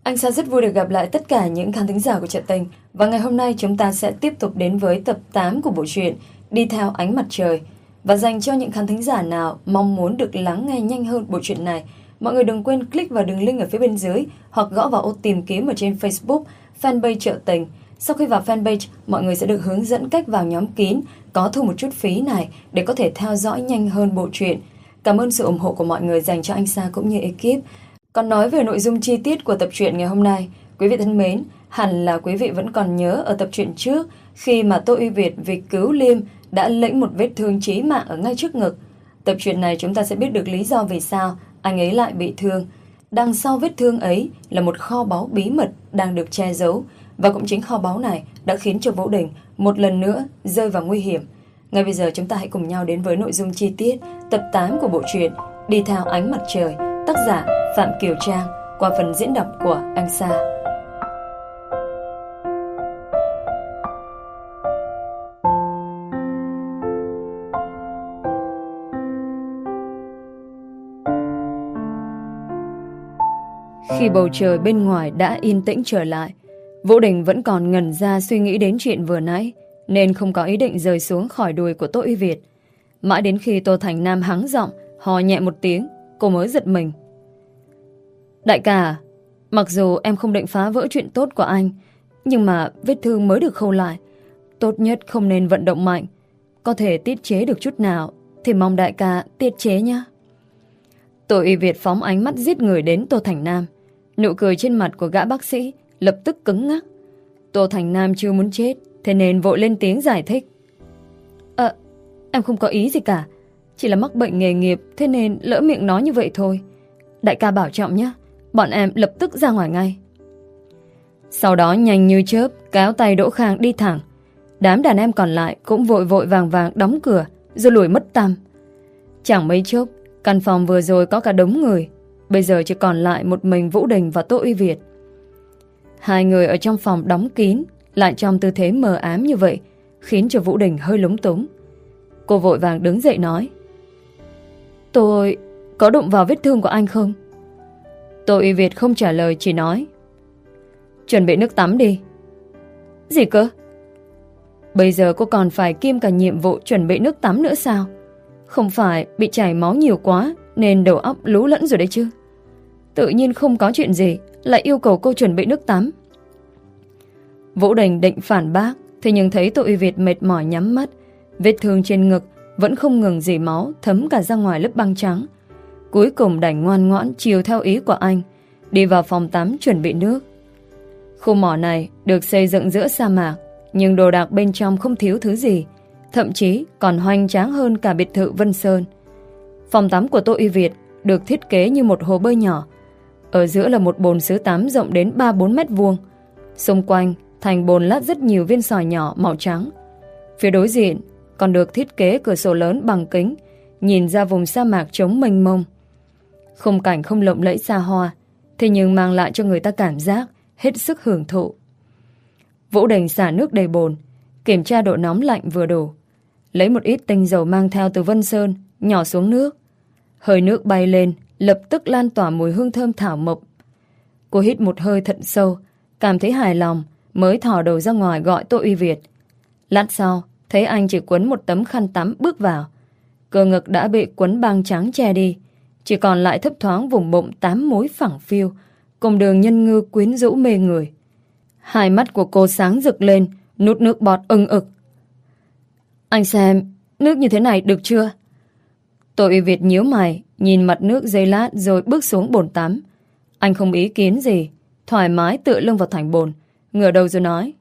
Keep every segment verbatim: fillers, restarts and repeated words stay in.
Anh Sa rất vui được gặp lại tất cả những khán thính giả của Chuyện Tình. Và ngày hôm nay chúng ta sẽ tiếp tục đến với tập tám của bộ truyện Đi Theo Ánh Mặt Trời. Và dành cho những khán thính giả nào mong muốn được lắng nghe nhanh hơn bộ truyện này, mọi người đừng quên click vào đường link ở phía bên dưới hoặc gõ vào ô tìm kiếm ở trên Facebook, fanpage Chuyện Tình. Sau khi vào fanpage, mọi người sẽ được hướng dẫn cách vào nhóm kín có thu một chút phí này để có thể theo dõi nhanh hơn bộ truyện. Cảm ơn sự ủng hộ của mọi người dành cho anh Sa cũng như ekip. Còn nói về nội dung chi tiết của tập truyện ngày hôm nay, quý vị thân mến, hẳn là quý vị vẫn còn nhớ ở tập truyện trước khi mà Tô Uy Việt vì cứu Liêm đã lĩnh một vết thương chí mạng ở ngay trước ngực. Tập truyện này chúng ta sẽ biết được lý do vì sao anh ấy lại bị thương. Đằng sau vết thương ấy là một kho báu bí mật đang được che giấu, và cũng chính kho báu này đã khiến cho Vũ Đình một lần nữa rơi vào nguy hiểm. Ngay bây giờ chúng ta hãy cùng nhau đến với nội dung chi tiết tập tám của bộ truyện Đi Theo Ánh Mặt Trời, tác giả Phạm Kiều Trang, qua phần diễn đọc của anh Sa. Khi bầu trời bên ngoài đã yên tĩnh trở lại, Vũ Đình vẫn còn ngẩn ra suy nghĩ đến chuyện vừa nãy, nên không có ý định rời xuống khỏi đùi của Tô Uy Việt. Mãi đến khi Tô Thành Nam hắng giọng hò nhẹ một tiếng, cô mới giật mình. Đại ca, mặc dù em không định phá vỡ chuyện tốt của anh, nhưng mà vết thương mới được khâu lại, tốt nhất không nên vận động mạnh. Có thể tiết chế được chút nào thì mong đại ca tiết chế nhé. Tô Uy Việt phóng ánh mắt giết người đến Tô Thành Nam. Nụ cười trên mặt của gã bác sĩ lập tức cứng ngắc. Tô Thành Nam chưa muốn chết, thế nên vội lên tiếng giải thích. Ờ, em không có ý gì cả, chỉ là mắc bệnh nghề nghiệp, thế nên lỡ miệng nói như vậy thôi. Đại ca bảo trọng nhé, bọn em lập tức ra ngoài ngay. Sau đó nhanh như chớp kéo tay Đỗ Khang đi thẳng. Đám đàn em còn lại cũng vội vội vàng vàng đóng cửa rồi lùi mất tăm. Chẳng mấy chốc, căn phòng vừa rồi có cả đống người, bây giờ chỉ còn lại một mình Vũ Đình và Tô Uy Việt. Hai người ở trong phòng đóng kín lại trong tư thế mờ ám như vậy, khiến cho Vũ Đình hơi lúng túng. Cô vội vàng đứng dậy nói. Tôi có đụng vào vết thương của anh không? Tô Uy Việt không trả lời, chỉ nói. Chuẩn bị nước tắm đi. Gì cơ? Bây giờ cô còn phải kiêm cả nhiệm vụ chuẩn bị nước tắm nữa sao? Không phải bị chảy máu nhiều quá nên đầu óc lú lẫn rồi đấy chứ? Tự nhiên không có chuyện gì lại yêu cầu cô chuẩn bị nước tắm. Vũ Đình định phản bác, thế nhưng thấy Tô Uy Việt mệt mỏi nhắm mắt, vết thương trên ngực vẫn không ngừng rỉ máu thấm cả ra ngoài lớp băng trắng. Cuối cùng đành ngoan ngoãn chiều theo ý của anh, đi vào phòng tắm chuẩn bị nước. Khu mỏ này được xây dựng giữa sa mạc, nhưng đồ đạc bên trong không thiếu thứ gì, thậm chí còn hoành tráng hơn cả biệt thự Vân Sơn. Phòng tắm của Tô Uy Việt được thiết kế như một hồ bơi nhỏ. Ở giữa là một bồn sứ tắm rộng đến ba bốn mét vuông. Xung quanh thành bồn lát rất nhiều viên sỏi nhỏ màu trắng. Phía đối diện còn được thiết kế cửa sổ lớn bằng kính, nhìn ra vùng sa mạc trống mênh mông. Khung cảnh không lộng lẫy xa hoa, thế nhưng mang lại cho người ta cảm giác hết sức hưởng thụ. Vũ Đình xả nước đầy bồn, kiểm tra độ nóng lạnh vừa đủ, lấy một ít tinh dầu mang theo từ Vân Sơn nhỏ xuống nước. Hơi nước bay lên, lập tức lan tỏa mùi hương thơm thảo mộc. Cô hít một hơi thật sâu, cảm thấy hài lòng, mới thò đầu ra ngoài gọi Tô Uy Việt. Lát sau, thấy anh chỉ quấn một tấm khăn tắm bước vào. Cơ ngực đã bị quấn băng trắng che đi, chỉ còn lại thấp thoáng vùng bụng tám múi phẳng phiu, cùng đường nhân ngư quyến rũ mê người. Hai mắt của cô sáng rực lên, nuốt nước bọt ưng ực. Anh xem, nước như thế này được chưa? Tô Uy Việt nhíu mày, nhìn mặt nước giây lát rồi bước xuống bồn tắm. Anh không ý kiến gì, thoải mái tựa lưng vào thành bồn, ngửa đầu rồi nói.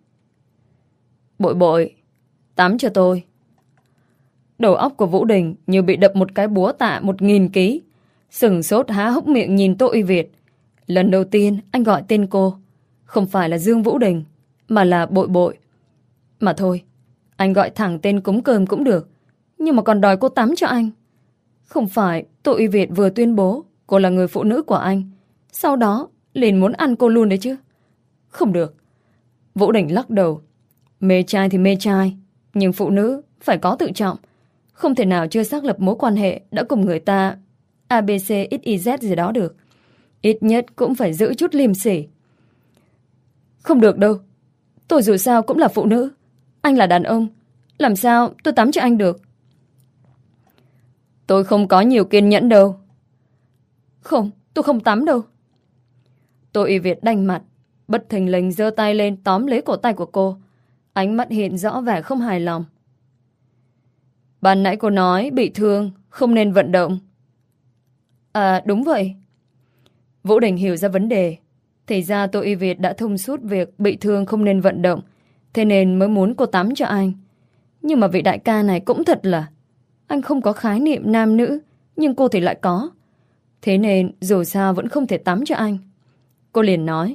Bội bội, tắm cho tôi. Đầu óc của Vũ Đình như bị đập một cái búa tạ một nghìn ký. Sửng sốt há hốc miệng nhìn Tô Uy Việt. Lần đầu tiên anh gọi tên cô, không phải là Dương Vũ Đình, mà là Bội Bội. Mà thôi, anh gọi thẳng tên cúng cơm cũng được, nhưng mà còn đòi cô tắm cho anh. Không phải Tô Uy Việt vừa tuyên bố cô là người phụ nữ của anh, sau đó liền muốn ăn cô luôn đấy chứ? Không được. Vũ Đình lắc đầu. Mê trai thì mê trai, nhưng phụ nữ phải có tự trọng. Không thể nào chưa xác lập mối quan hệ đã cùng người ta a bê xê ích y dét gì đó được. Ít nhất cũng phải giữ chút liêm sỉ. Không được đâu. Tôi dù sao cũng là phụ nữ. Anh là đàn ông. Làm sao tôi tắm cho anh được? Tôi không có nhiều kiên nhẫn đâu. Không, tôi không tắm đâu. Tô Y Việt đanh mặt, bất thình lình giơ tay lên tóm lấy cổ tay của cô. Ánh mắt hiện rõ vẻ không hài lòng. Ban nãy cô nói bị thương, không nên vận động. À đúng vậy. Vũ Đình hiểu ra vấn đề. Thì ra Tô Y Việt đã thông suốt việc bị thương không nên vận động, thế nên mới muốn cô tắm cho anh. Nhưng mà vị đại ca này cũng thật là, anh không có khái niệm nam nữ, nhưng cô thì lại có. Thế nên dù sao vẫn không thể tắm cho anh. Cô liền nói,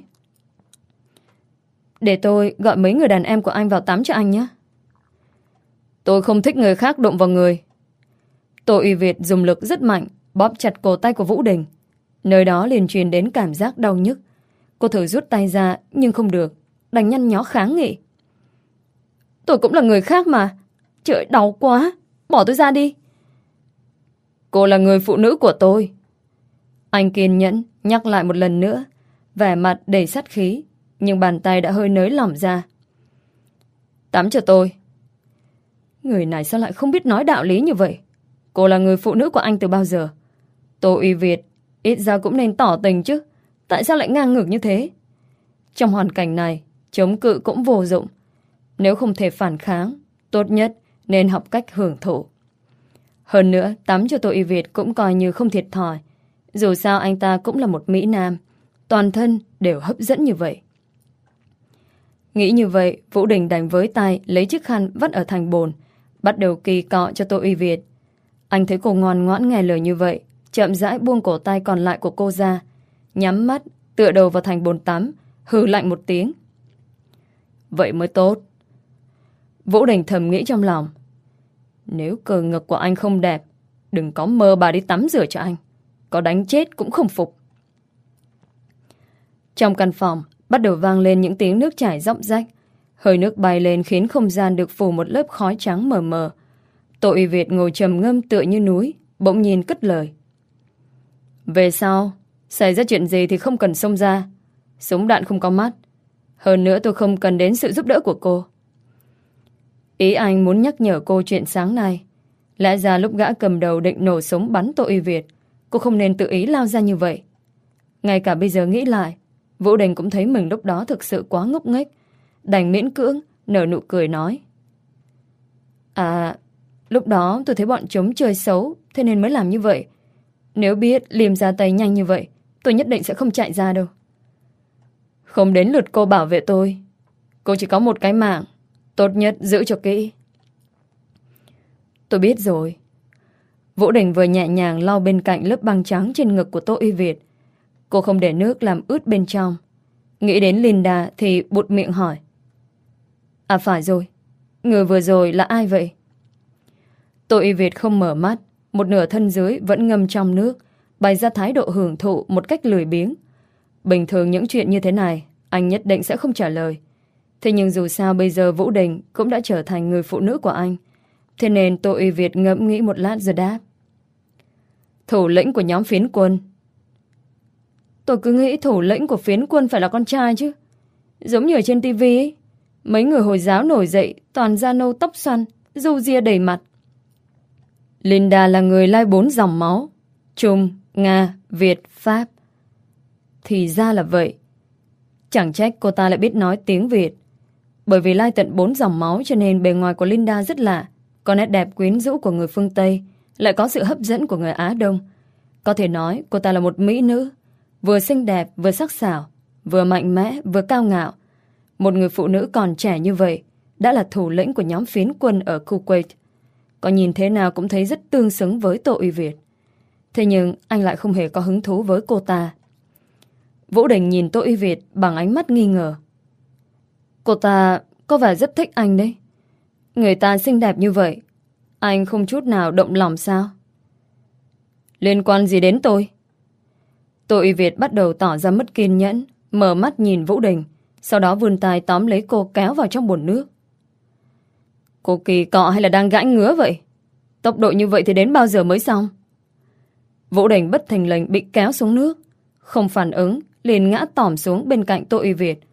để tôi gọi mấy người đàn em của anh vào tắm cho anh nhé. Tôi không thích người khác đụng vào người. Tô Y Việt dùng lực rất mạnh bóp chặt cổ tay của Vũ Đình. Nơi đó liền truyền đến cảm giác đau nhức. Cô thử rút tay ra nhưng không được, đành nhăn nhó kháng nghị. Tôi cũng là người khác mà. Trời, đau quá. Bỏ tôi ra đi. Cô là người phụ nữ của tôi. Anh kiên nhẫn nhắc lại một lần nữa, vẻ mặt đầy sát khí, nhưng bàn tay đã hơi nới lỏng ra. Tắm cho tôi. Người này sao lại không biết nói đạo lý như vậy? Cô là người phụ nữ của anh từ bao giờ? Tô Y Việt ít ra cũng nên tỏ tình chứ. Tại sao lại ngang ngược như thế? Trong hoàn cảnh này, chống cự cũng vô dụng. Nếu không thể phản kháng, tốt nhất nên học cách hưởng thụ. Hơn nữa, tắm cho Tô Y Việt cũng coi như không thiệt thòi. Dù sao anh ta cũng là một mỹ nam, toàn thân đều hấp dẫn như vậy. Nghĩ như vậy, Vũ Đình đành với tay lấy chiếc khăn vắt ở thành bồn, bắt đầu kỳ cọ cho Tô Y Việt. Anh thấy cô ngoan ngoãn nghe lời như vậy, chậm rãi buông cổ tay còn lại của cô ra, nhắm mắt, tựa đầu vào thành bồn tắm, hừ lạnh một tiếng. Vậy mới tốt. Vũ Đình thầm nghĩ trong lòng, nếu cờ ngực của anh không đẹp, đừng có mơ bà đi tắm rửa cho anh. Có đánh chết cũng không phục. Trong căn phòng bắt đầu vang lên những tiếng nước chảy róc rách. Hơi nước bay lên khiến không gian được phủ một lớp khói trắng mờ mờ. Tô Y Việt ngồi trầm ngâm tựa như núi, bỗng nhiên cất lời. Về sau, xảy ra chuyện gì thì không cần xông ra. Súng đạn không có mắt. Hơn nữa tôi không cần đến sự giúp đỡ của cô. Ý anh muốn nhắc nhở cô chuyện sáng nay. Lẽ ra lúc gã cầm đầu định nổ súng bắn Tô Y Việt, cô không nên tự ý lao ra như vậy. Ngay cả bây giờ nghĩ lại, Vũ Đình cũng thấy mình lúc đó thực sự quá ngốc nghếch, đành miễn cưỡng nở nụ cười nói. À, lúc đó tôi thấy bọn chúng chơi xấu, thế nên mới làm như vậy. Nếu biết Liêm ra tay nhanh như vậy, tôi nhất định sẽ không chạy ra đâu. Không đến lượt cô bảo vệ tôi. Cô chỉ có một cái mạng, tốt nhất giữ cho kỹ. Tôi biết rồi. Vũ Đình vừa nhẹ nhàng lau bên cạnh lớp băng trắng trên ngực của Tô Y Việt. Cô không để nước làm ướt bên trong. Nghĩ đến Linda thì bụt miệng hỏi. À phải rồi, người vừa rồi là ai vậy? Tô Y Việt không mở mắt, một nửa thân dưới vẫn ngâm trong nước, bày ra thái độ hưởng thụ một cách lười biếng. Bình thường những chuyện như thế này, anh nhất định sẽ không trả lời. Thế nhưng dù sao bây giờ Vũ Đình cũng đã trở thành người phụ nữ của anh. Thế nên Tô Y Việt ngẫm nghĩ một lát rồi đáp. Thủ lĩnh của nhóm phiến quân. Tôi cứ nghĩ thủ lĩnh của phiến quân phải là con trai chứ. Giống như ở trên tivi ấy, mấy người Hồi giáo nổi dậy toàn da nâu tóc xoăn, râu ria đầy mặt. Linda là người lai bốn dòng máu: Trung, Nga, Việt, Pháp. Thì ra là vậy. Chẳng trách cô ta lại biết nói tiếng Việt. Bởi vì lai tận bốn dòng máu cho nên bề ngoài của Linda rất lạ. Có nét đẹp quyến rũ của người phương Tây, lại có sự hấp dẫn của người Á Đông. Có thể nói cô ta là một mỹ nữ, vừa xinh đẹp, vừa sắc sảo, vừa mạnh mẽ, vừa cao ngạo. Một người phụ nữ còn trẻ như vậy đã là thủ lĩnh của nhóm phiến quân ở Kuwait. Có nhìn thế nào cũng thấy rất tương xứng với Tô Y Việt. Thế nhưng anh lại không hề có hứng thú với cô ta. Vũ Đình nhìn Tô Y Việt bằng ánh mắt nghi ngờ. Cô ta có vẻ rất thích anh đấy. Người ta xinh đẹp như vậy, anh không chút nào động lòng sao? Liên quan gì đến tôi? Tô Y Việt bắt đầu tỏ ra mất kiên nhẫn, mở mắt nhìn Vũ Đình, sau đó vươn tay tóm lấy cô kéo vào trong bồn nước. Cô kỳ cọ hay là đang gãi ngứa vậy? Tốc độ như vậy thì đến bao giờ mới xong? Vũ Đình bất thình lình bị kéo xuống nước, không phản ứng, liền ngã tỏm xuống bên cạnh Tô Y Việt.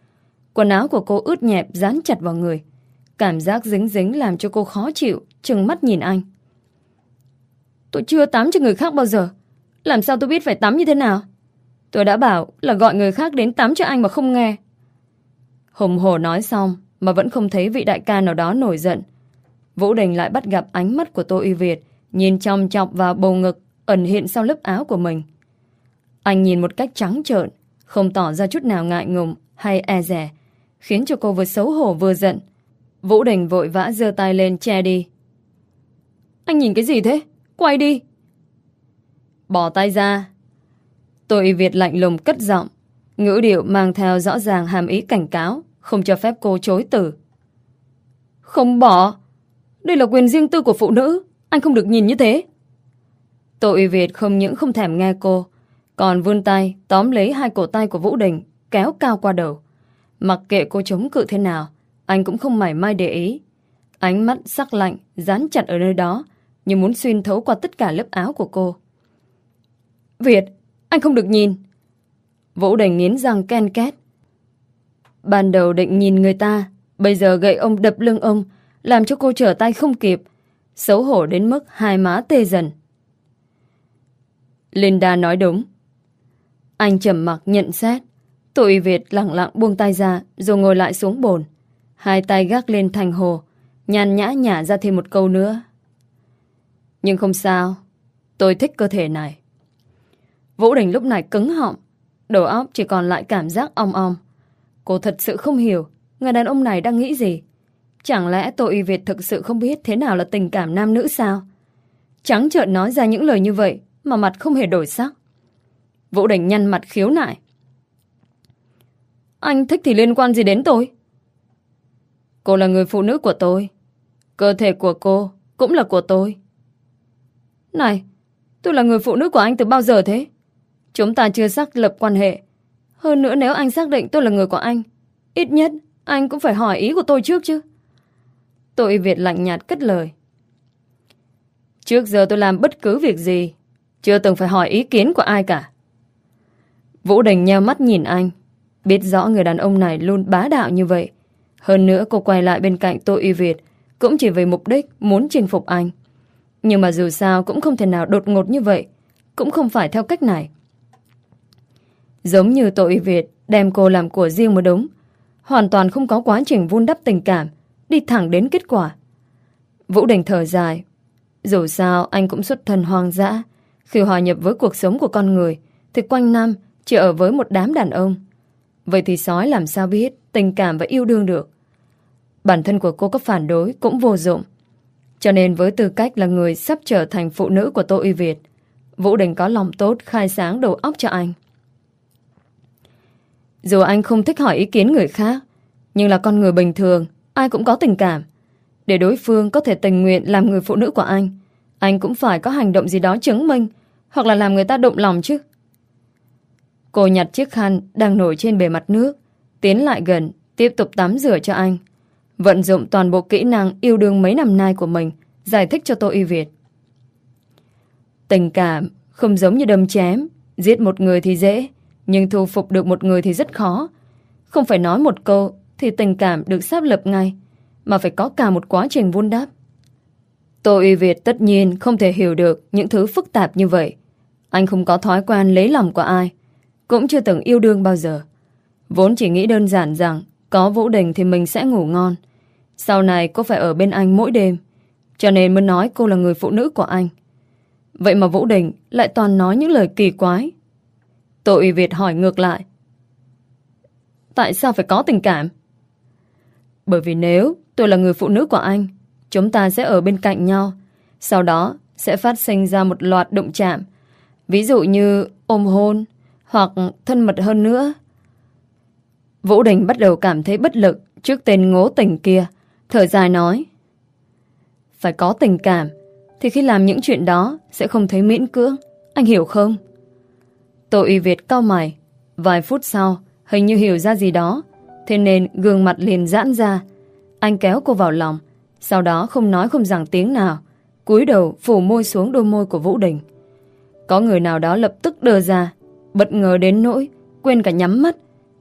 Quần áo của cô ướt nhẹp dán chặt vào người. Cảm giác dính dính làm cho cô khó chịu, trừng mắt nhìn anh. Tôi chưa tắm cho người khác bao giờ. Làm sao tôi biết phải tắm như thế nào? Tôi đã bảo là gọi người khác đến tắm cho anh mà không nghe. Hùng hổ nói xong mà vẫn không thấy vị đại ca nào đó nổi giận. Vũ Đình lại bắt gặp ánh mắt của Tô Uy Việt nhìn chòng chọc vào bầu ngực ẩn hiện sau lớp áo của mình. Anh nhìn một cách trắng trợn, không tỏ ra chút nào ngại ngùng hay e dè, khiến cho cô vừa xấu hổ vừa giận. Vũ Đình vội vã giơ tay lên che đi. Anh nhìn cái gì thế? Quay đi! Bỏ tay ra! Tô Uy Việt lạnh lùng cất giọng, ngữ điệu mang theo rõ ràng hàm ý cảnh cáo, không cho phép cô chối từ. Không bỏ! Đây là quyền riêng tư của phụ nữ, anh không được nhìn như thế. Tô Uy Việt không những không thèm nghe cô, còn vươn tay tóm lấy hai cổ tay của Vũ Đình, kéo cao qua đầu. Mặc kệ cô chống cự thế nào, anh cũng không mảy may để ý. Ánh mắt sắc lạnh dán chặt ở nơi đó, như muốn xuyên thấu qua tất cả lớp áo của cô. Việt, anh không được nhìn! Vũ Đình nghiến răng ken két. Ban đầu định nhìn người ta, bây giờ gậy ông đập lưng ông, làm cho cô trở tay không kịp, xấu hổ đến mức hai má tê dần. Linda nói đúng. Anh trầm mặc nhận xét. Tô Uy Việt lặng lặng buông tay ra rồi ngồi lại xuống bồn, hai tay gác lên thành hồ, nhàn nhã nhả ra thêm một câu nữa. Nhưng không sao, tôi thích cơ thể này. Vũ Đình lúc này cứng họng, đầu óc chỉ còn lại cảm giác ong ong. Cô thật sự không hiểu người đàn ông này đang nghĩ gì. Chẳng lẽ Tô Uy Việt thực sự không biết thế nào là tình cảm nam nữ sao? Trắng trợn nói ra những lời như vậy mà mặt không hề đổi sắc. Vũ Đình nhăn mặt khiếu nại. Anh thích thì liên quan gì đến tôi? Cô là người phụ nữ của tôi. Cơ thể của cô cũng là của tôi. Này, tôi là người phụ nữ của anh từ bao giờ thế? Chúng ta chưa xác lập quan hệ. Hơn nữa nếu anh xác định tôi là người của anh, ít nhất anh cũng phải hỏi ý của tôi trước chứ. Tô Uy Việt lạnh nhạt cất lời. Trước giờ tôi làm bất cứ việc gì chưa từng phải hỏi ý kiến của ai cả. Vũ Đình nheo mắt nhìn anh, biết rõ người đàn ông này luôn bá đạo như vậy. Hơn nữa cô quay lại bên cạnh Tô Uy Việt cũng chỉ vì mục đích muốn chinh phục anh. Nhưng mà dù sao cũng không thể nào đột ngột như vậy, cũng không phải theo cách này. Giống như Tô Uy Việt đem cô làm của riêng mới đúng, hoàn toàn không có quá trình vun đắp tình cảm, đi thẳng đến kết quả. Vũ Đình thở dài. Dù sao anh cũng xuất thân hoang dã, khi hòa nhập với cuộc sống của con người thì quanh năm chỉ ở với một đám đàn ông. Vậy thì sói làm sao biết tình cảm và yêu đương được? Bản thân của cô có phản đối cũng vô dụng. Cho nên với tư cách là người sắp trở thành phụ nữ của Tô Uy Việt, Vũ Đình có lòng tốt khai sáng đầu óc cho anh. Dù anh không thích hỏi ý kiến người khác, nhưng là con người bình thường, ai cũng có tình cảm. Để đối phương có thể tình nguyện làm người phụ nữ của anh, anh cũng phải có hành động gì đó chứng minh, hoặc là làm người ta động lòng chứ. Cô nhặt chiếc khăn đang nổi trên bề mặt nước, tiến lại gần, tiếp tục tắm rửa cho anh. Vận dụng toàn bộ kỹ năng yêu đương mấy năm nay của mình, giải thích cho Tô Uy Việt. Tình cảm không giống như đâm chém, giết một người thì dễ, nhưng thu phục được một người thì rất khó. Không phải nói một câu thì tình cảm được xác lập ngay, mà phải có cả một quá trình vun đắp. Tô Uy Việt tất nhiên không thể hiểu được những thứ phức tạp như vậy. Anh không có thói quen lấy lòng của ai, cũng chưa từng yêu đương bao giờ. Vốn chỉ nghĩ đơn giản rằng có Vũ Đình thì mình sẽ ngủ ngon. Sau này cô phải ở bên anh mỗi đêm, cho nên mới nói cô là người phụ nữ của anh. Vậy mà Vũ Đình lại toàn nói những lời kỳ quái. Tô Uy Việt hỏi ngược lại. Tại sao phải có tình cảm? Bởi vì nếu tôi là người phụ nữ của anh, chúng ta sẽ ở bên cạnh nhau. Sau đó sẽ phát sinh ra một loạt đụng chạm. Ví dụ như ôm hôn, hoặc thân mật hơn nữa. Vũ Đình bắt đầu cảm thấy bất lực trước tên ngố tình kia, thở dài nói. Phải có tình cảm thì khi làm những chuyện đó sẽ không thấy miễn cưỡng, anh hiểu không? Tô Uy Việt cau mày. Vài phút sau hình như hiểu ra gì đó, thế nên gương mặt liền giãn ra. Anh kéo cô vào lòng, sau đó không nói không rằng tiếng nào, cúi đầu phủ môi xuống đôi môi của Vũ Đình. Có người nào đó lập tức đờ ra, bất ngờ đến nỗi quên cả nhắm mắt,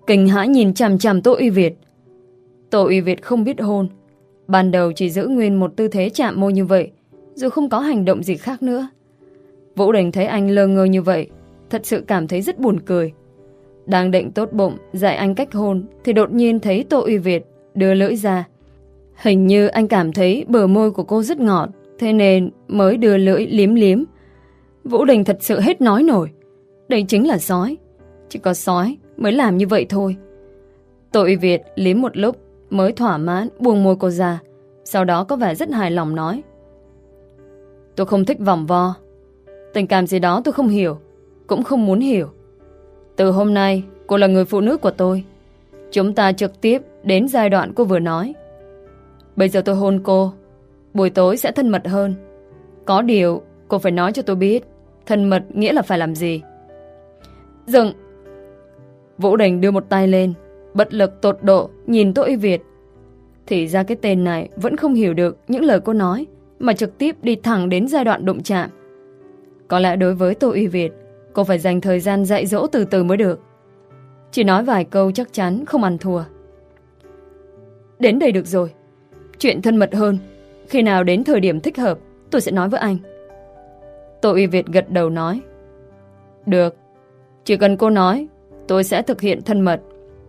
kinh hãi nhìn chằm chằm Tô Uy Việt. Tô Uy Việt không biết hôn. Ban đầu chỉ giữ nguyên một tư thế chạm môi như vậy, dù không có hành động gì khác nữa. Vũ Đình thấy anh lơ ngơ như vậy, thật sự cảm thấy rất buồn cười. Đang định tốt bụng dạy anh cách hôn, thì đột nhiên thấy Tô Uy Việt đưa lưỡi ra. Hình như anh cảm thấy bờ môi của cô rất ngọt, thế nên mới đưa lưỡi liếm liếm. Vũ Đình thật sự hết nói nổi. Đây chính là sói. Chỉ có sói mới làm như vậy thôi. Tô Uy Việt liếm một lúc mới thỏa mãn buông môi cô ra. Sau đó có vẻ rất hài lòng nói: tôi không thích vòng vo. Tình cảm gì đó tôi không hiểu, cũng không muốn hiểu. Từ hôm nay cô là người phụ nữ của tôi. Chúng ta trực tiếp đến giai đoạn cô vừa nói. Bây giờ tôi hôn cô, buổi tối sẽ thân mật hơn. Có điều cô phải nói cho tôi biết thân mật nghĩa là phải làm gì. Dừng. Vũ Đình đưa một tay lên, bất lực tột độ nhìn Tô Uy Việt. Thì ra cái tên này vẫn không hiểu được những lời cô nói, mà trực tiếp đi thẳng đến giai đoạn đụng chạm. Có lẽ đối với Tô Uy Việt, cô phải dành thời gian dạy dỗ từ từ mới được. Chỉ nói vài câu chắc chắn không ăn thua. Đến đây được rồi. Chuyện thân mật hơn, khi nào đến thời điểm thích hợp tôi sẽ nói với anh. Tô Uy Việt gật đầu nói: được, chỉ cần cô nói, tôi sẽ thực hiện thân mật.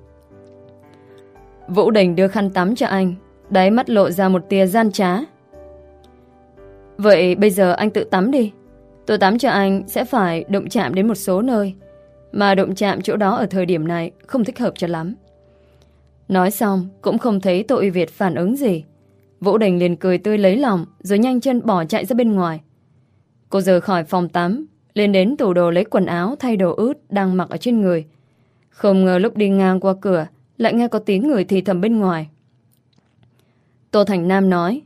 Vũ Đình đưa khăn tắm cho anh, đáy mắt lộ ra một tia gian trá. Vậy bây giờ anh tự tắm đi. Tôi tắm cho anh sẽ phải đụng chạm đến một số nơi, mà đụng chạm chỗ đó ở thời điểm này không thích hợp cho lắm. Nói xong cũng không thấy Tô Uy Việt phản ứng gì. Vũ Đình liền cười tươi lấy lòng, rồi nhanh chân bỏ chạy ra bên ngoài. Cô rời khỏi phòng tắm, lên đến tủ đồ lấy quần áo thay đồ ướt đang mặc ở trên người. Không ngờ lúc đi ngang qua cửa lại nghe có tiếng người thì thầm bên ngoài. Tô Thành Nam nói: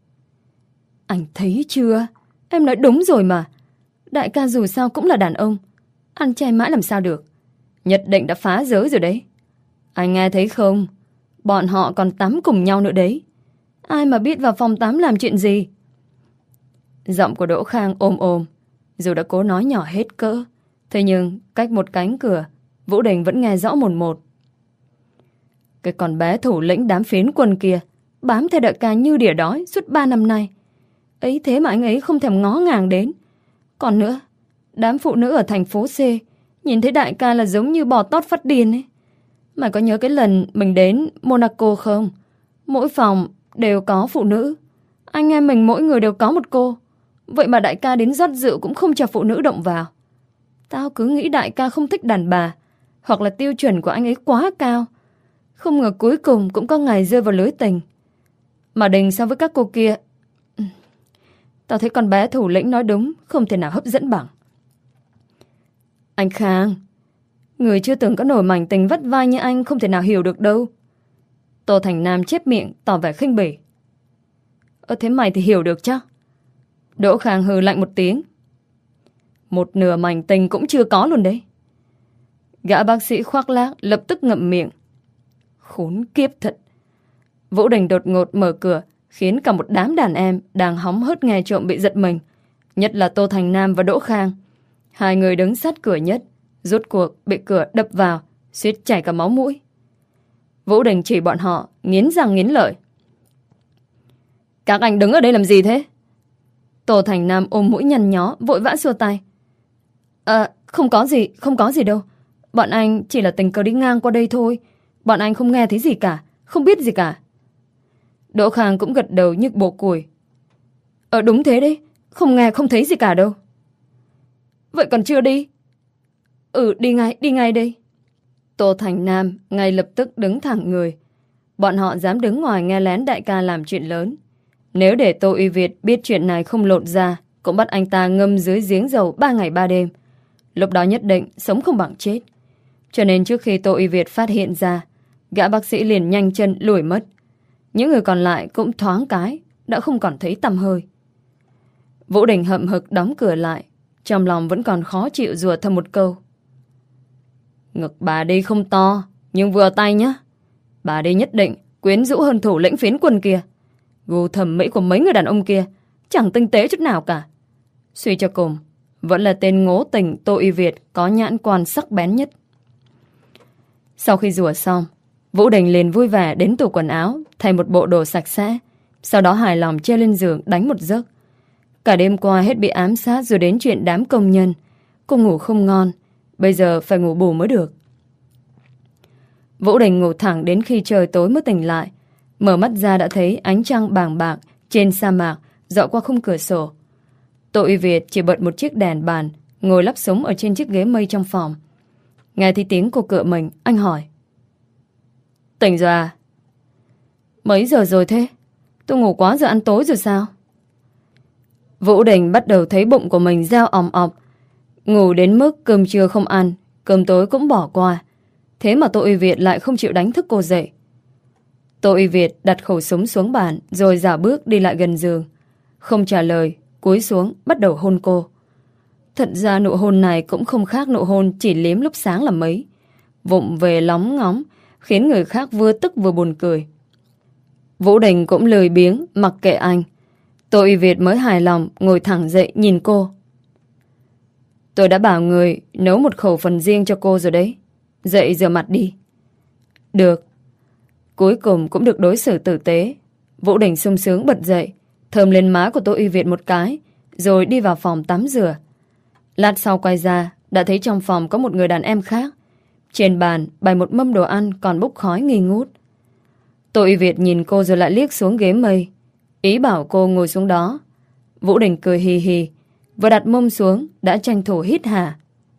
anh thấy chưa? Em nói đúng rồi mà. Đại ca dù sao cũng là đàn ông, ăn chay mãi làm sao được. Nhất định đã phá giới rồi đấy. Anh nghe thấy không? Bọn họ còn tắm cùng nhau nữa đấy. Ai mà biết vào phòng tắm làm chuyện gì. Giọng của Đỗ Khang ôm ôm. Dù đã cố nói nhỏ hết cỡ, thế nhưng cách một cánh cửa, Vũ Đình vẫn nghe rõ một một. Cái con bé thủ lĩnh đám phiến quân kia bám theo đại ca như đỉa đói suốt ba năm nay. Ấy thế mà anh ấy không thèm ngó ngàng đến. Còn nữa, đám phụ nữ ở thành phố C nhìn thấy đại ca là giống như bò tót phát điên ấy. Mày có nhớ cái lần mình đến Monaco không? Mỗi phòng đều có phụ nữ. Anh em mình mỗi người đều có một cô. Vậy mà đại ca đến rót rượu cũng không cho phụ nữ động vào. Tao cứ nghĩ đại ca không thích đàn bà, hoặc là tiêu chuẩn của anh ấy quá cao. Không ngờ cuối cùng cũng có ngày rơi vào lưới tình. Mà Đình so với các cô kia, tao thấy con bé thủ lĩnh nói đúng, không thể nào hấp dẫn bằng. Anh Khang, người chưa từng có nổi mảnh tình vắt vai như anh không thể nào hiểu được đâu. Tô Thành Nam chép miệng tỏ vẻ khinh bỉ. Ơ thế mày thì hiểu được chắc? Đỗ Khang hừ lạnh một tiếng. Một nửa mảnh tình cũng chưa có luôn đấy. Gã bác sĩ khoác lác lập tức ngậm miệng. Khốn kiếp thật. Vũ Đình đột ngột mở cửa, khiến cả một đám đàn em đang hóng hớt nghe trộm bị giật mình. Nhất là Tô Thành Nam và Đỗ Khang. Hai người đứng sát cửa nhất, rốt cuộc bị cửa đập vào, suýt chảy cả máu mũi. Vũ Đình chỉ bọn họ, nghiến răng nghiến lợi. Các anh đứng ở đây làm gì thế? Tô Thành Nam ôm mũi nhăn nhó, vội vã xua tay. À, không có gì, không có gì đâu. Bọn anh chỉ là tình cờ đi ngang qua đây thôi. Bọn anh không nghe thấy gì cả, không biết gì cả. Đỗ Khang cũng gật đầu như bồ củi. Ờ đúng thế đấy, không nghe không thấy gì cả đâu. Vậy còn chưa đi? Ừ đi ngay, đi ngay đây. Tô Thành Nam ngay lập tức đứng thẳng người. Bọn họ dám đứng ngoài nghe lén đại ca làm chuyện lớn. Nếu để Tô Uy Việt biết chuyện này không lột ra, cũng bắt anh ta ngâm dưới giếng dầu ba ngày ba đêm. Lúc đó nhất định sống không bằng chết. Cho nên trước khi Tô Uy Việt phát hiện ra, gã bác sĩ liền nhanh chân lùi mất. Những người còn lại cũng thoáng cái đã không còn thấy tăm hơi. Vũ Đình hậm hực đóng cửa lại, trong lòng vẫn còn khó chịu rủa thầm một câu. Ngực bà đi không to, nhưng vừa tay nhá. Bà đi nhất định quyến rũ hơn thủ lĩnh phiến quân kia. Gu thẩm mỹ của mấy người đàn ông kia chẳng tinh tế chút nào cả. Suy cho cùng, vẫn là tên ngố tình Tô Uy Việt có nhãn quan sắc bén nhất. Sau khi rửa xong, Vũ Đình liền vui vẻ đến tủ quần áo thay một bộ đồ sạch sẽ, sau đó hài lòng treo lên giường đánh một giấc. Cả đêm qua hết bị ám sát rồi đến chuyện đám công nhân. Cô ngủ không ngon, bây giờ phải ngủ bù mới được. Vũ Đình ngủ thẳng đến khi trời tối mới tỉnh lại. Mở mắt ra đã thấy ánh trăng bàng bạc trên sa mạc dọi qua khung cửa sổ. Tô Uy Việt chỉ bật một chiếc đèn bàn, ngồi lắp sống ở trên chiếc ghế mây trong phòng. Nghe thấy tiếng cô cựa mình, anh hỏi: Tỉnh rồi à? Mấy giờ rồi thế? Tôi ngủ quá giờ ăn tối rồi sao? Vũ Đình bắt đầu thấy bụng của mình reo òng ọc. Ngủ đến mức cơm trưa không ăn, cơm tối cũng bỏ qua. Thế mà Tô Uy Việt lại không chịu đánh thức cô dậy. Tô Uy Việt đặt khẩu súng xuống bàn rồi dạo bước đi lại gần giường. Không trả lời, cúi xuống bắt đầu hôn cô. Thật ra nụ hôn này cũng không khác nụ hôn chỉ liếm lúc sáng là mấy. Vụng về lóng ngóng, khiến người khác vừa tức vừa buồn cười. Vũ Đình cũng lười biếng mặc kệ anh. Tô Uy Việt mới hài lòng ngồi thẳng dậy nhìn cô. Tôi đã bảo người nấu một khẩu phần riêng cho cô rồi đấy. Dậy rửa mặt đi. Được. Cuối cùng cũng được đối xử tử tế. Vũ Đình sung sướng bật dậy, thơm lên má của Tô Uy Việt một cái, rồi đi vào phòng tắm rửa. Lát sau quay ra, đã thấy trong phòng có một người đàn em khác. Trên bàn bày một mâm đồ ăn còn bốc khói nghi ngút. Tô Uy Việt nhìn cô rồi lại liếc xuống ghế mây, ý bảo cô ngồi xuống đó. Vũ Đình cười hì hì, vừa đặt mông xuống đã tranh thủ hít hà.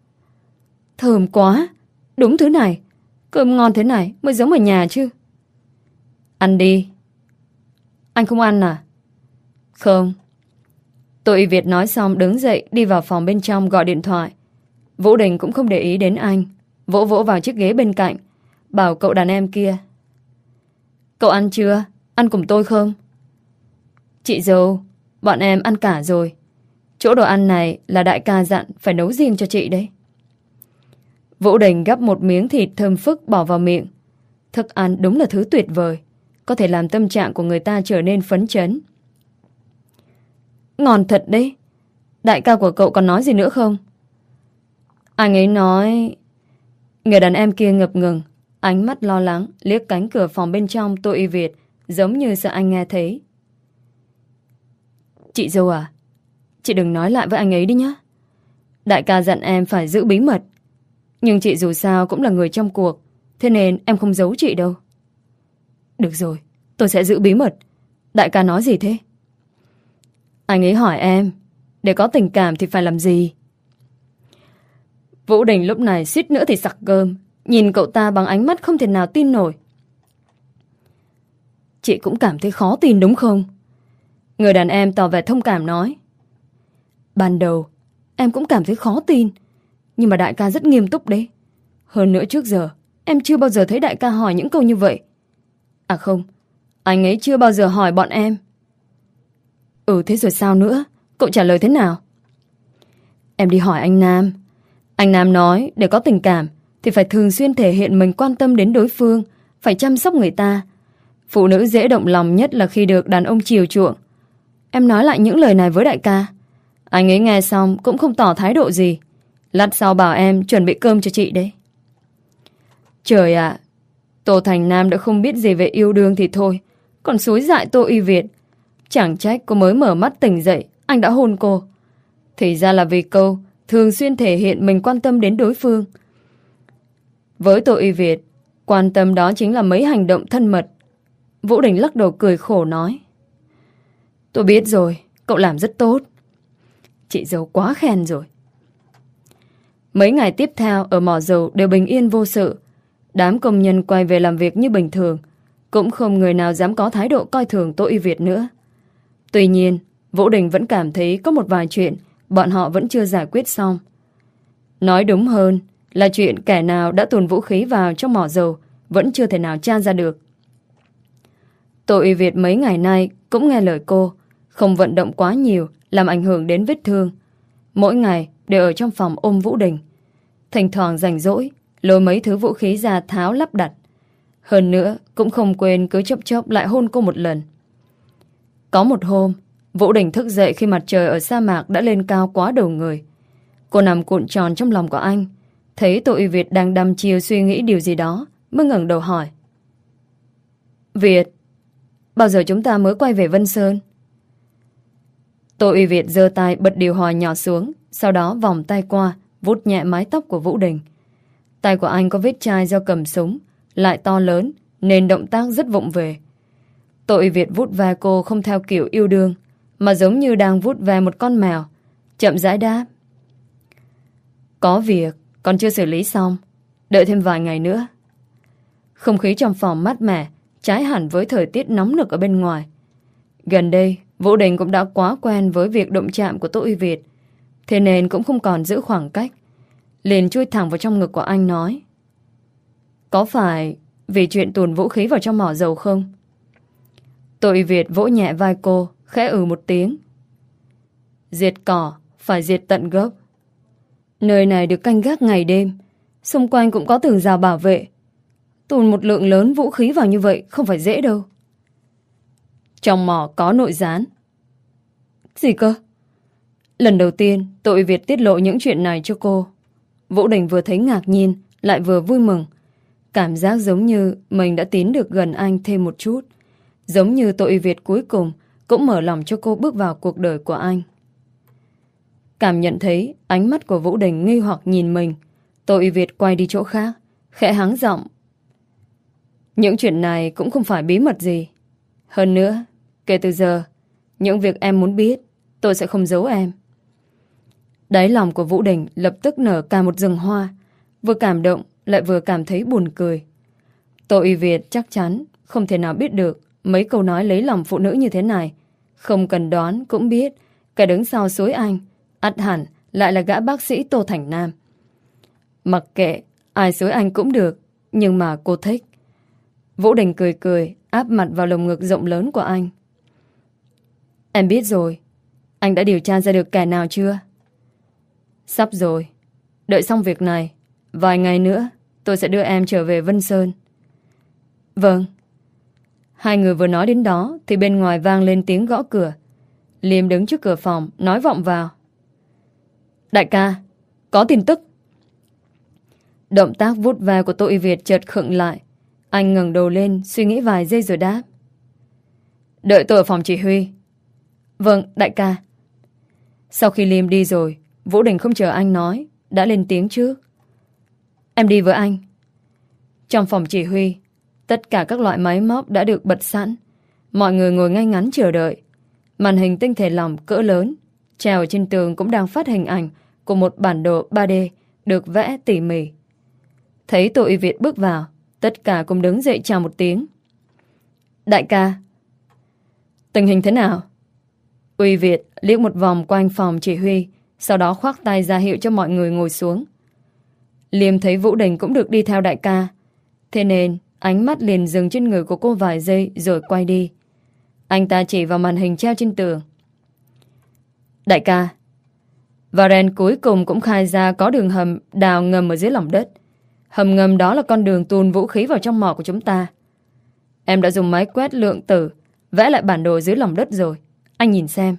Thơm quá, đúng thứ này. Cơm ngon thế này mới giống ở nhà chứ. Ăn đi. Anh không ăn à? Không. Tô Uy Việt nói xong đứng dậy đi vào phòng bên trong gọi điện thoại. Vũ Đình cũng không để ý đến anh, vỗ vỗ vào chiếc ghế bên cạnh, bảo cậu đàn em kia: Cậu ăn chưa? Ăn cùng tôi không? Chị dâu, bọn em ăn cả rồi. Chỗ đồ ăn này là đại ca dặn phải nấu riêng cho chị đấy. Vũ Đình gắp một miếng thịt thơm phức bỏ vào miệng. Thức ăn đúng là thứ tuyệt vời, có thể làm tâm trạng của người ta trở nên phấn chấn. Ngon thật đấy. Đại ca của cậu còn nói gì nữa không? Anh ấy nói... Người đàn em kia ngập ngừng, ánh mắt lo lắng liếc cánh cửa phòng bên trong Tô Uy Việt, giống như sợ anh nghe thấy. Chị dâu à, chị đừng nói lại với anh ấy đi nhé. Đại ca dặn em phải giữ bí mật, nhưng chị dù sao cũng là người trong cuộc, thế nên em không giấu chị đâu. Được rồi, tôi sẽ giữ bí mật. Đại ca nói gì thế? Anh ấy hỏi em, để có tình cảm thì phải làm gì? Vũ Đình lúc này suýt nữa thì sặc cơm, nhìn cậu ta bằng ánh mắt không thể nào tin nổi. Chị cũng cảm thấy khó tin đúng không? Người đàn em tỏ vẻ thông cảm nói. Ban đầu em cũng cảm thấy khó tin, nhưng mà đại ca rất nghiêm túc đấy. Hơn nữa trước giờ em chưa bao giờ thấy đại ca hỏi những câu như vậy. À không, anh ấy chưa bao giờ hỏi bọn em. Ừ thế rồi sao nữa? Cậu trả lời thế nào? Em đi hỏi anh Nam. Anh Nam nói để có tình cảm thì phải thường xuyên thể hiện mình quan tâm đến đối phương, phải chăm sóc người ta. Phụ nữ dễ động lòng nhất là khi được đàn ông chiều chuộng. Em nói lại những lời này với đại ca. Anh ấy nghe xong cũng không tỏ thái độ gì. Lát sau bảo em chuẩn bị cơm cho chị đấy. Trời ạ, Tô Thành Nam đã không biết gì về yêu đương thì thôi, còn xúi dại Tô Uy Việt. Chẳng trách cô mới mở mắt tỉnh dậy anh đã hôn cô. Thì ra là vì câu thường xuyên thể hiện mình quan tâm đến đối phương. Với Tô Uy Việt, quan tâm đó chính là mấy hành động thân mật. Vũ Đình lắc đầu cười khổ nói. Tôi biết rồi, cậu làm rất tốt. Chị dâu quá khen rồi. Mấy ngày tiếp theo ở mỏ dầu đều bình yên vô sự. Đám công nhân quay về làm việc như bình thường, cũng không người nào dám có thái độ coi thường Tô Uy Việt nữa. Tuy nhiên, Vũ Đình vẫn cảm thấy có một vài chuyện bọn họ vẫn chưa giải quyết xong. Nói đúng hơn là chuyện kẻ nào đã tuồn vũ khí vào trong mỏ dầu vẫn chưa thể nào tra ra được. Tô Uy Việt mấy ngày nay cũng nghe lời cô, không vận động quá nhiều làm ảnh hưởng đến vết thương. Mỗi ngày đều ở trong phòng ôm Vũ Đình. Thỉnh thoảng rảnh rỗi lôi mấy thứ vũ khí ra tháo lắp đặt. Hơn nữa cũng không quên cứ chốc chốc lại hôn cô một lần. Có một hôm, Vũ Đình thức dậy khi mặt trời ở sa mạc đã lên cao quá đầu người. Cô nằm cuộn tròn trong lòng của anh, thấy Tô Uy Việt đang đăm chiêu suy nghĩ điều gì đó, mới ngẩng đầu hỏi. Việt, bao giờ chúng ta mới quay về Vân Sơn? Tô Uy Việt giơ tay bật điều hòa nhỏ xuống, sau đó vòng tay qua, vuốt nhẹ mái tóc của Vũ Đình. Tay của anh có vết chai do cầm súng, lại to lớn, nên động tác rất vụng về. Tô Uy Việt vuốt vai cô không theo kiểu yêu đương, mà giống như đang vuốt ve một con mèo, chậm rãi đáp. Có việc, còn chưa xử lý xong, đợi thêm vài ngày nữa. Không khí trong phòng mát mẻ, trái hẳn với thời tiết nóng nực ở bên ngoài. Gần đây, Vũ Đình cũng đã quá quen với việc động chạm của Tô Uy Việt, thế nên cũng không còn giữ khoảng cách. Liền chui thẳng vào trong ngực của anh nói. Có phải vì chuyện tuồn vũ khí vào trong mỏ dầu không? Tô Uy Việt vỗ nhẹ vai cô, khẽ ừ một tiếng. Diệt cỏ, phải diệt tận gốc. Nơi này được canh gác ngày đêm, xung quanh cũng có tường rào bảo vệ. Tuồn một lượng lớn vũ khí vào như vậy không phải dễ đâu. Trong mỏ có nội gián. Gì cơ? Lần đầu tiên Tô Uy Việt tiết lộ những chuyện này cho cô. Vũ Đình vừa thấy ngạc nhiên, lại vừa vui mừng. Cảm giác giống như mình đã tiến được gần anh thêm một chút. Giống như Tô Uy Việt cuối cùng cũng mở lòng cho cô bước vào cuộc đời của anh. Cảm nhận thấy ánh mắt của Vũ Đình nghi hoặc nhìn mình, Tô Uy Việt quay đi chỗ khác, khẽ hắng giọng. Những chuyện này cũng không phải bí mật gì. Hơn nữa, kể từ giờ, những việc em muốn biết, tôi sẽ không giấu em. Đáy lòng của Vũ Đình lập tức nở cả một rừng hoa, vừa cảm động lại vừa cảm thấy buồn cười. Tô Uy Việt chắc chắn không thể nào biết được mấy câu nói lấy lòng phụ nữ như thế này. Không cần đoán cũng biết kẻ đứng sau xối anh ắt hẳn lại là gã bác sĩ Tô Thành Nam. Mặc kệ ai xối anh cũng được, nhưng mà cô thích. Vũ Đình cười cười, áp mặt vào lồng ngực rộng lớn của anh. Em biết rồi. Anh đã điều tra ra được kẻ nào chưa? Sắp rồi. Đợi xong việc này, vài ngày nữa tôi sẽ đưa em trở về Vân Sơn. Vâng. Hai người vừa nói đến đó thì bên ngoài vang lên tiếng gõ cửa. Liêm đứng trước cửa phòng nói vọng vào. Đại ca, có tin tức. Động tác vuốt ve của Tô Uy Việt chợt khựng lại. Anh ngẩng đầu lên suy nghĩ vài giây rồi đáp. Đợi tôi ở phòng chỉ huy. Vâng, đại ca. Sau khi Liêm đi rồi, Vũ Đình không chờ anh nói, đã lên tiếng trước. Em đi với anh. Trong phòng chỉ huy, tất cả các loại máy móc đã được bật sẵn. Mọi người ngồi ngay ngắn chờ đợi. Màn hình tinh thể lỏng cỡ lớn treo trên tường cũng đang phát hình ảnh của một bản đồ ba D được vẽ tỉ mỉ. Thấy Tô Uy Việt bước vào, tất cả cùng đứng dậy chào một tiếng. Đại ca. Tình hình thế nào? Uy Việt liếc một vòng quanh phòng chỉ huy, sau đó khoác tay ra hiệu cho mọi người ngồi xuống. Liêm thấy Vũ Đình cũng được đi theo đại ca, thế nên ánh mắt liền dừng trên người của cô vài giây rồi quay đi. Anh ta chỉ vào màn hình treo trên tường. Đại ca, Varen cuối cùng cũng khai ra có đường hầm đào ngầm ở dưới lòng đất. Hầm ngầm đó là con đường tuôn vũ khí vào trong mỏ của chúng ta. Em đã dùng máy quét lượng tử vẽ lại bản đồ dưới lòng đất rồi. Anh nhìn xem.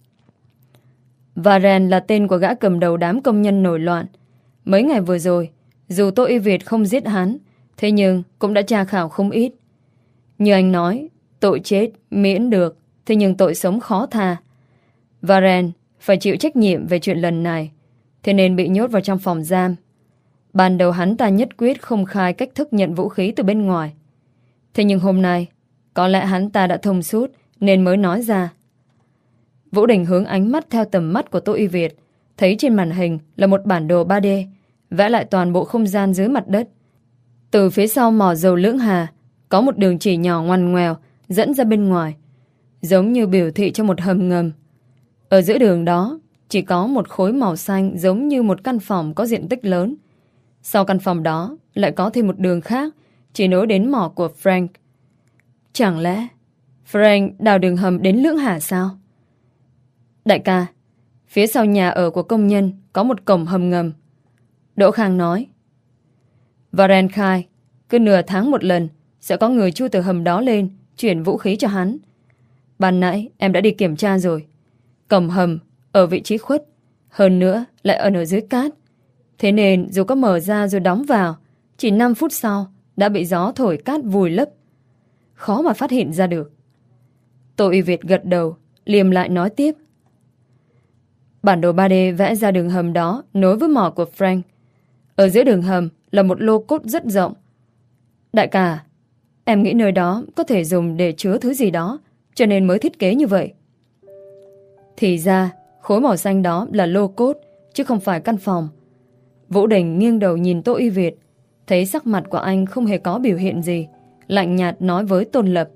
Varen là tên của gã cầm đầu đám công nhân nổi loạn. Mấy ngày vừa rồi, dù Tô Uy Việt không giết hắn, thế nhưng cũng đã tra khảo không ít. Như anh nói, tội chết miễn được, thế nhưng tội sống khó tha. Varen phải chịu trách nhiệm về chuyện lần này, thế nên bị nhốt vào trong phòng giam. Ban đầu hắn ta nhất quyết không khai cách thức nhận vũ khí từ bên ngoài. Thế nhưng hôm nay, có lẽ hắn ta đã thông suốt nên mới nói ra. Vũ Đình hướng ánh mắt theo tầm mắt của Tô Uy Việt, thấy trên màn hình là một bản đồ ba D vẽ lại toàn bộ không gian dưới mặt đất. Từ phía sau mỏ dầu Lưỡng Hà có một đường chỉ nhỏ ngoằn ngoèo dẫn ra bên ngoài, giống như biểu thị cho một hầm ngầm. Ở giữa đường đó chỉ có một khối màu xanh giống như một căn phòng có diện tích lớn. Sau căn phòng đó lại có thêm một đường khác chỉ nối đến mỏ của Frank. Chẳng lẽ Frank đào đường hầm đến Lưỡng Hà sao? Đại ca, phía sau nhà ở của công nhân có một cổng hầm ngầm. Đỗ Khang nói. Varen khai cứ nửa tháng một lần sẽ có người chui từ hầm đó lên chuyển vũ khí cho hắn. Ban nãy em đã đi kiểm tra rồi. Cổng hầm ở vị trí khuất, hơn nữa lại ẩn ở dưới cát. Thế nên dù có mở ra rồi đóng vào, chỉ năm phút sau đã bị gió thổi cát vùi lấp, khó mà phát hiện ra được. Tô Y Việt gật đầu, Liêm lại nói tiếp. Bản đồ ba D vẽ ra đường hầm đó nối với mỏ của Frank. Ở giữa đường hầm là một lô cốt rất rộng. Đại ca, em nghĩ nơi đó có thể dùng để chứa thứ gì đó, cho nên mới thiết kế như vậy. Thì ra, khối màu xanh đó là lô cốt, chứ không phải căn phòng. Vũ Đình nghiêng đầu nhìn Tô Y Việt, thấy sắc mặt của anh không hề có biểu hiện gì, lạnh nhạt nói với Tôn Lập.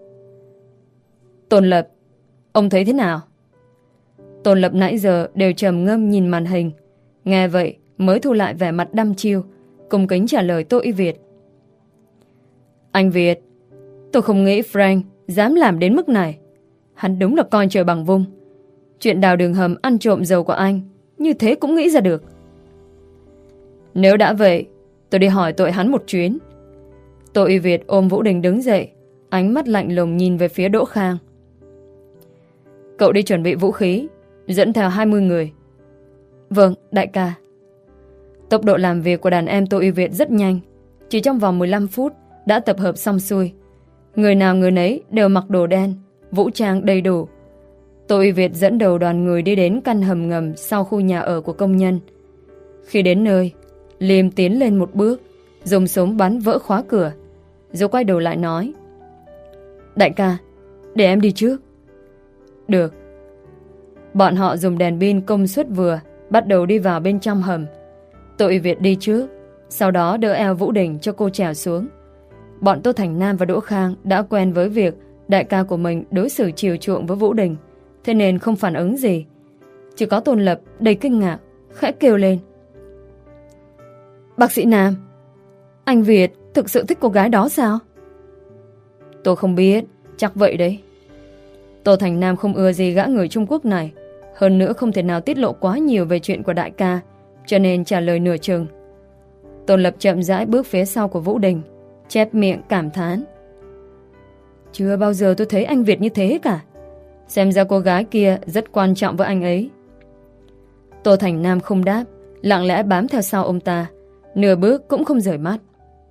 Tôn Lập, ông thấy thế nào? Tôn Lập nãy giờ đều trầm ngâm nhìn màn hình, nghe vậy mới thu lại vẻ mặt đăm chiêu, cung kính trả lời Tô Y Việt. Anh Việt, tôi không nghĩ Frank dám làm đến mức này. Hắn đúng là coi trời bằng vung. Chuyện đào đường hầm ăn trộm dầu của anh, như thế cũng nghĩ ra được. Nếu đã vậy, tôi đi hỏi tội hắn một chuyến. Tô Y Việt ôm Vũ Đình đứng dậy, ánh mắt lạnh lùng nhìn về phía Đỗ Khang. Cậu đi chuẩn bị vũ khí, dẫn theo hai mươi người. Vâng, đại ca. Tốc độ làm việc của đàn em Tô Y Việt rất nhanh. Chỉ trong vòng mười lăm phút đã tập hợp xong xuôi. Người nào người nấy đều mặc đồ đen, vũ trang đầy đủ. Tô Y Việt dẫn đầu đoàn người đi đến căn hầm ngầm sau khu nhà ở của công nhân. Khi đến nơi, Liêm tiến lên một bước, dùng súng bắn vỡ khóa cửa, rồi quay đầu lại nói. Đại ca, để em đi trước. Được. Bọn họ dùng đèn pin công suất vừa, bắt đầu đi vào bên trong hầm. Tô Y Việt đi trước, sau đó đỡ eo Vũ Đình cho cô trèo xuống. Bọn Tô Thành Nam và Đỗ Khang đã quen với việc đại ca của mình đối xử chiều chuộng với Vũ Đình, thế nên không phản ứng gì. Chỉ có Tôn Lập đầy kinh ngạc, khẽ kêu lên. Bác sĩ Nam, anh Việt thực sự thích cô gái đó sao? Tôi không biết, chắc vậy đấy. Tô Thành Nam không ưa gì gã người Trung Quốc này, hơn nữa không thể nào tiết lộ quá nhiều về chuyện của đại ca, cho nên trả lời nửa chừng. Tôn Lập chậm rãi bước phía sau của Vũ Đình, chép miệng cảm thán. Chưa bao giờ tôi thấy anh Việt như thế cả. Xem ra cô gái kia rất quan trọng với anh ấy. Tô Thành Nam không đáp, lặng lẽ bám theo sau ông ta, nửa bước cũng không rời mắt.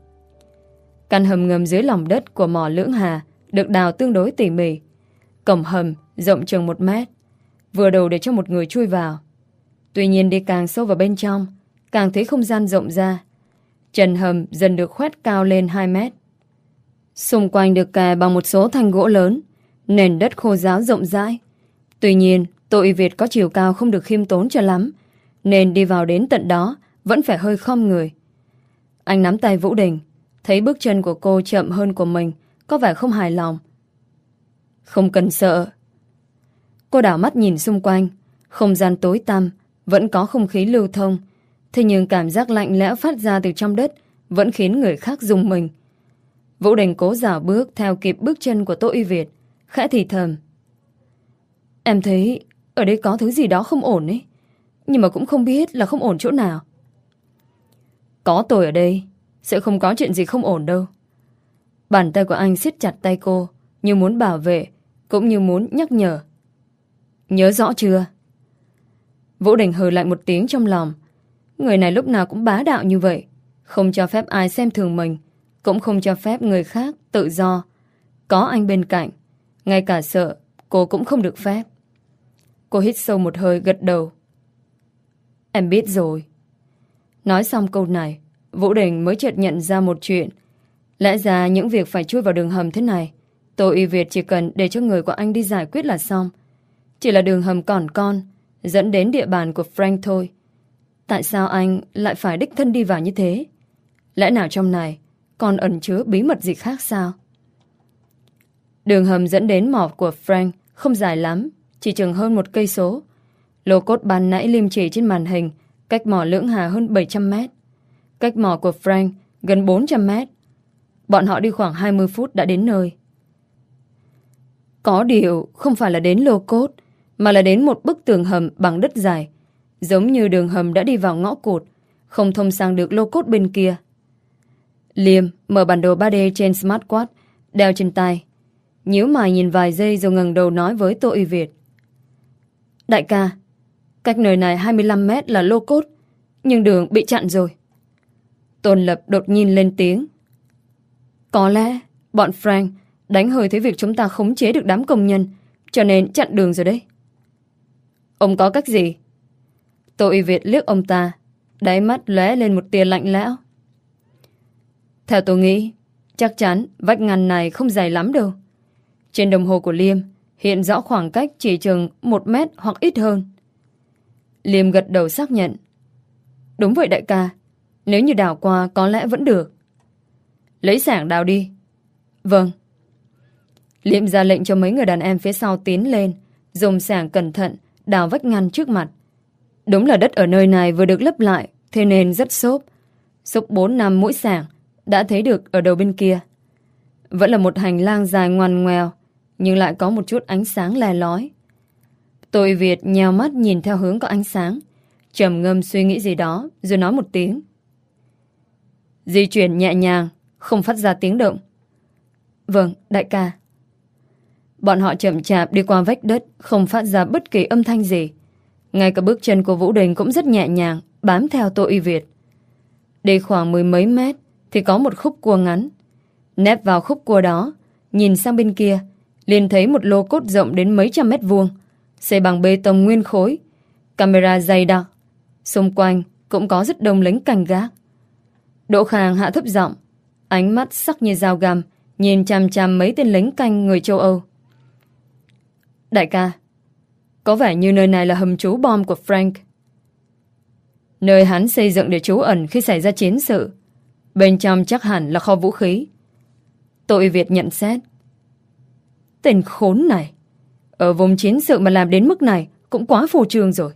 Căn hầm ngầm dưới lòng đất của mỏ Lưỡng Hà được đào tương đối tỉ mỉ. Cổng hầm rộng chừng một mét, vừa đủ để cho một người chui vào. Tuy nhiên đi càng sâu vào bên trong, càng thấy không gian rộng ra. Trần hầm dần được khoét cao lên hai mét. Xung quanh được kè bằng một số thanh gỗ lớn, nền đất khô ráo rộng rãi. Tuy nhiên, Tô Y Việt có chiều cao không được khiêm tốn cho lắm, nên đi vào đến tận đó vẫn phải hơi khom người. Anh nắm tay Vũ Đình, thấy bước chân của cô chậm hơn của mình, có vẻ không hài lòng. Không cần sợ. Cô đảo mắt nhìn xung quanh, không gian tối tăm, vẫn có không khí lưu thông. Thế nhưng cảm giác lạnh lẽo phát ra từ trong đất vẫn khiến người khác rùng mình. Vũ Đình cố dảo bước theo kịp bước chân của Tô Y Việt, khẽ thì thầm. Em thấy ở đây có thứ gì đó không ổn ấy, nhưng mà cũng không biết là không ổn chỗ nào. Có tôi ở đây, sẽ không có chuyện gì không ổn đâu. Bàn tay của anh siết chặt tay cô, như muốn bảo vệ, cũng như muốn nhắc nhở. Nhớ rõ chưa? Vũ Đình hừ lạnh một tiếng trong lòng. Người này lúc nào cũng bá đạo như vậy, không cho phép ai xem thường mình, cũng không cho phép người khác tự do. Có anh bên cạnh, ngay cả sợ cô cũng không được phép. Cô hít sâu một hơi, gật đầu. Em biết rồi. Nói xong câu này, Vũ Đình mới chợt nhận ra một chuyện. Lẽ ra những việc phải chui vào đường hầm thế này, Tô Y Việt chỉ cần để cho người của anh đi giải quyết là xong. Chỉ là đường hầm còn con, dẫn đến địa bàn của Frank thôi. Tại sao anh lại phải đích thân đi vào như thế? Lẽ nào trong này còn ẩn chứa bí mật gì khác sao? Đường hầm dẫn đến mỏ của Frank không dài lắm, chỉ chừng hơn một cây số. Lô cốt ban nãy Liêm chỉ trên màn hình cách mỏ Lưỡng Hà hơn bảy trăm mét, cách mỏ của Frank gần bốn trăm mét. Bọn họ đi khoảng hai mươi phút đã đến nơi. Có điều không phải là đến lô cốt, mà là đến một bức tường hầm bằng đất dài, giống như đường hầm đã đi vào ngõ cụt, không thông sang được lô cốt bên kia. Liêm mở bản đồ ba D trên smartwatch đeo trên tay, nhíu mày nhìn vài giây rồi ngẩng đầu nói với Tô Y Việt. Đại ca, cách nơi này hai mươi lăm mét là lô cốt, nhưng đường bị chặn rồi. Tôn Lập đột nhiên lên tiếng. Có lẽ bọn Frank đánh hơi thấy việc chúng ta khống chế được đám công nhân, cho nên chặn đường rồi đấy. Ông có cách gì? Tô Y Việt liếc ông ta, đáy mắt lóe lên một tia lạnh lẽo. Theo tôi nghĩ, chắc chắn vách ngăn này không dài lắm đâu. Trên đồng hồ của Liêm hiện rõ khoảng cách chỉ chừng một mét hoặc ít hơn. Liêm gật đầu xác nhận. Đúng vậy đại ca, nếu như đào qua có lẽ vẫn được. Lấy xảng đào đi. Vâng. Liêm ra lệnh cho mấy người đàn em phía sau tiến lên, dùng xảng cẩn thận đào vách ngăn trước mặt. Đúng là đất ở nơi này vừa được lấp lại, thế nên rất xốp. Xúc bốn năm mũi xảng đã thấy được ở đầu bên kia. Vẫn là một hành lang dài ngoằn ngoèo, nhưng lại có một chút ánh sáng le lói. Tô Y Việt nheo mắt nhìn theo hướng có ánh sáng, trầm ngâm suy nghĩ gì đó, rồi nói một tiếng. Di chuyển nhẹ nhàng, không phát ra tiếng động. Vâng, đại ca. Bọn họ chậm chạp đi qua vách đất, không phát ra bất kỳ âm thanh gì. Ngay cả bước chân của Vũ Đình cũng rất nhẹ nhàng, bám theo Tô Y Việt. Đi khoảng mười mấy mét thì có một khúc cua ngắn. Nép vào khúc cua đó, nhìn sang bên kia, liền thấy một lô cốt rộng đến mấy trăm mét vuông, xây bằng bê tông nguyên khối, camera dày đặc. Xung quanh cũng có rất đông lính canh gác. Đỗ Khang hạ thấp giọng, ánh mắt sắc như dao găm, nhìn chằm chằm mấy tên lính canh người châu Âu. Đại ca, có vẻ như nơi này là hầm trú bom của Frank. Nơi hắn xây dựng để trú ẩn khi xảy ra chiến sự. Bên trong chắc hẳn là kho vũ khí. Tô Y Việt nhận xét. Tên khốn này, ở vùng chiến sự mà làm đến mức này cũng quá phô trương rồi.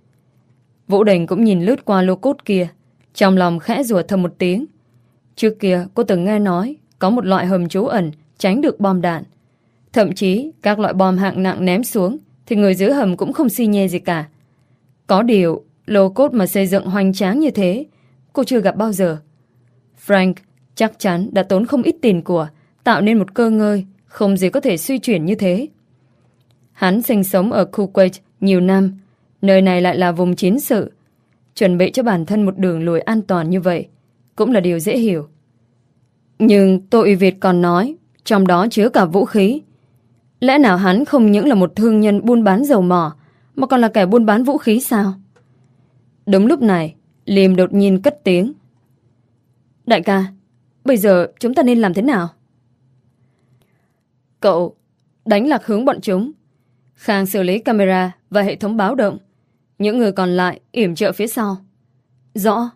Vũ Đình cũng nhìn lướt qua lô cốt kia, trong lòng khẽ rủa thầm một tiếng. Trước kia cô từng nghe nói có một loại hầm trú ẩn tránh được bom đạn. Thậm chí các loại bom hạng nặng ném xuống thì người dưới hầm cũng không xi nhê gì cả. Có điều lô cốt mà xây dựng hoành tráng như thế cô chưa gặp bao giờ. Frank chắc chắn đã tốn không ít tiền của tạo nên một cơ ngơi không gì có thể suy chuyển như thế. Hắn sinh sống ở Kuwait nhiều năm, nơi này lại là vùng chiến sự. Chuẩn bị cho bản thân một đường lùi an toàn như vậy cũng là điều dễ hiểu. Nhưng Tô Y Việt còn nói trong đó chứa cả vũ khí. Lẽ nào hắn không những là một thương nhân buôn bán dầu mỏ mà còn là kẻ buôn bán vũ khí sao? Đúng lúc này Liêm đột nhiên cất tiếng. Đại ca, bây giờ chúng ta nên làm thế nào? Cậu đánh lạc hướng bọn chúng. Khang xử lý camera và hệ thống báo động. Những người còn lại yểm trợ phía sau. Rõ.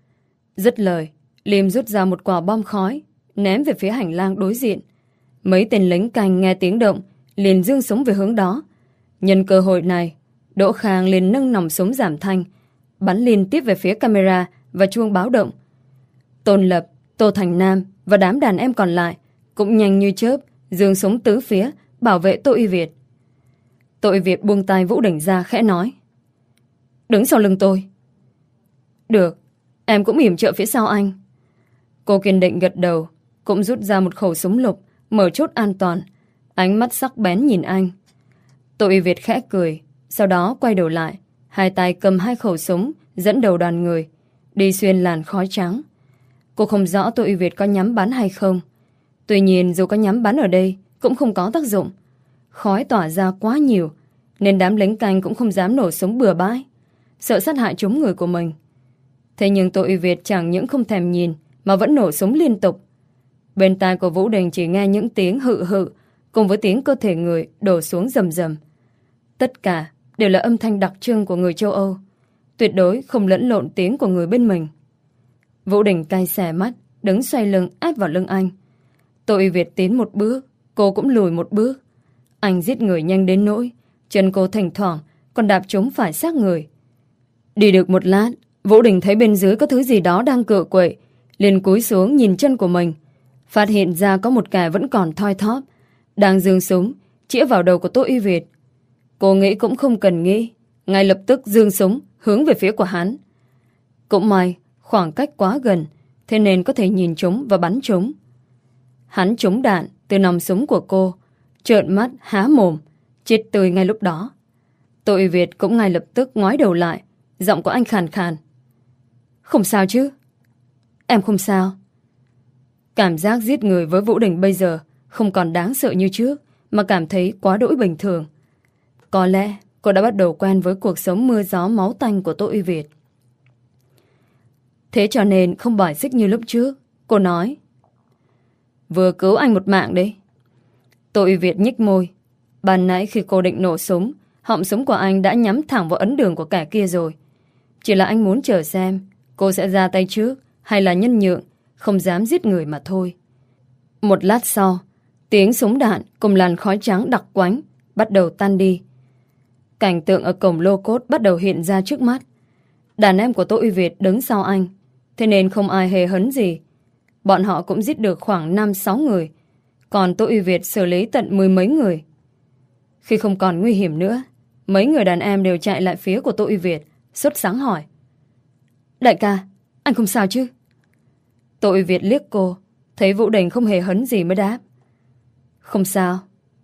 Dứt lời, Liêm rút ra một quả bom khói, ném về phía hành lang đối diện. Mấy tên lính canh nghe tiếng động liền giương súng về hướng đó. Nhân cơ hội này, Đỗ Khang liền nâng nòng súng giảm thanh, bắn liên tiếp về phía camera và chuông báo động. Tôn Lập, Tô Thành Nam và đám đàn em còn lại cũng nhanh như chớp giương súng tứ phía bảo vệ Tô Y Việt. Tô Y Việt buông tay Vũ Đình ra khẽ nói. Đứng sau lưng tôi. Được, em cũng yểm trợ phía sau anh. Cô kiên định gật đầu, cũng rút ra một khẩu súng lục, mở chốt an toàn, ánh mắt sắc bén nhìn anh. Tô Y Việt khẽ cười, sau đó quay đầu lại, hai tay cầm hai khẩu súng, dẫn đầu đoàn người, đi xuyên làn khói trắng. Cô không rõ Tô Y Việt có nhắm bắn hay không. Tuy nhiên dù có nhắm bắn ở đây cũng không có tác dụng. Khói tỏa ra quá nhiều, nên đám lính canh cũng không dám nổ súng bừa bãi, sợ sát hại chúng người của mình. Thế nhưng Tô Y Việt chẳng những không thèm nhìn mà vẫn nổ súng liên tục. Bên tai của Vũ Đình chỉ nghe những tiếng hự hự cùng với tiếng cơ thể người đổ xuống rầm rầm. Tất cả đều là âm thanh đặc trưng của người châu Âu, tuyệt đối không lẫn lộn tiếng của người bên mình. Vũ Đình cay xè mắt, đứng xoay lưng áp vào lưng anh. Tô Y Việt tiến một bước, cô cũng lùi một bước. Anh giết người nhanh đến nỗi chân cô thỉnh thoảng còn đạp trúng phải xác người. Đi được một lát, Vũ Đình thấy bên dưới có thứ gì đó đang cựa quậy, liền cúi xuống nhìn chân của mình, phát hiện ra có một kẻ vẫn còn thoi thóp, đang giương súng chĩa vào đầu của Tô Y Việt. Cô nghĩ cũng không cần nghĩ, ngay lập tức giương súng hướng về phía của hắn. Cũng may khoảng cách quá gần, thế nên có thể nhìn chúng và bắn chúng. Hắn trúng đạn từ nòng súng của cô, trợn mắt há mồm, chết tươi ngay lúc đó. Tô Y Việt cũng ngay lập tức ngoái đầu lại, giọng của anh khàn khàn. Không sao chứ? Em không sao. Cảm giác giết người với Vũ Đình bây giờ không còn đáng sợ như trước, mà cảm thấy quá đỗi bình thường. Có lẽ cô đã bắt đầu quen với cuộc sống mưa gió máu tanh của Tô Uy Việt. Thế cho nên không bài xích như lúc trước. Cô nói: vừa cứu anh một mạng đấy. Tô Uy Việt nhếch môi. Ban nãy khi cô định nổ súng, họng súng của anh đã nhắm thẳng vào ấn đường của kẻ kia rồi. Chỉ là anh muốn chờ xem cô sẽ ra tay trước hay là nhân nhượng, không dám giết người mà thôi. Một lát sau, tiếng súng đạn cùng làn khói trắng đặc quánh bắt đầu tan đi. Cảnh tượng ở cổng lô cốt bắt đầu hiện ra trước mắt. Đàn em của Tô Uy Việt đứng sau anh, thế nên không ai hề hấn gì. Bọn họ cũng giết được khoảng năm sáu người, còn Tô Uy Việt xử lý tận mười mấy người. Khi không còn nguy hiểm nữa, mấy người đàn em đều chạy lại phía của Tô Uy Việt, sốt sắng hỏi: đại ca, anh không sao chứ? Tô Uy Việt liếc cô, thấy Vũ Đình không hề hấn gì mới đáp: không sao.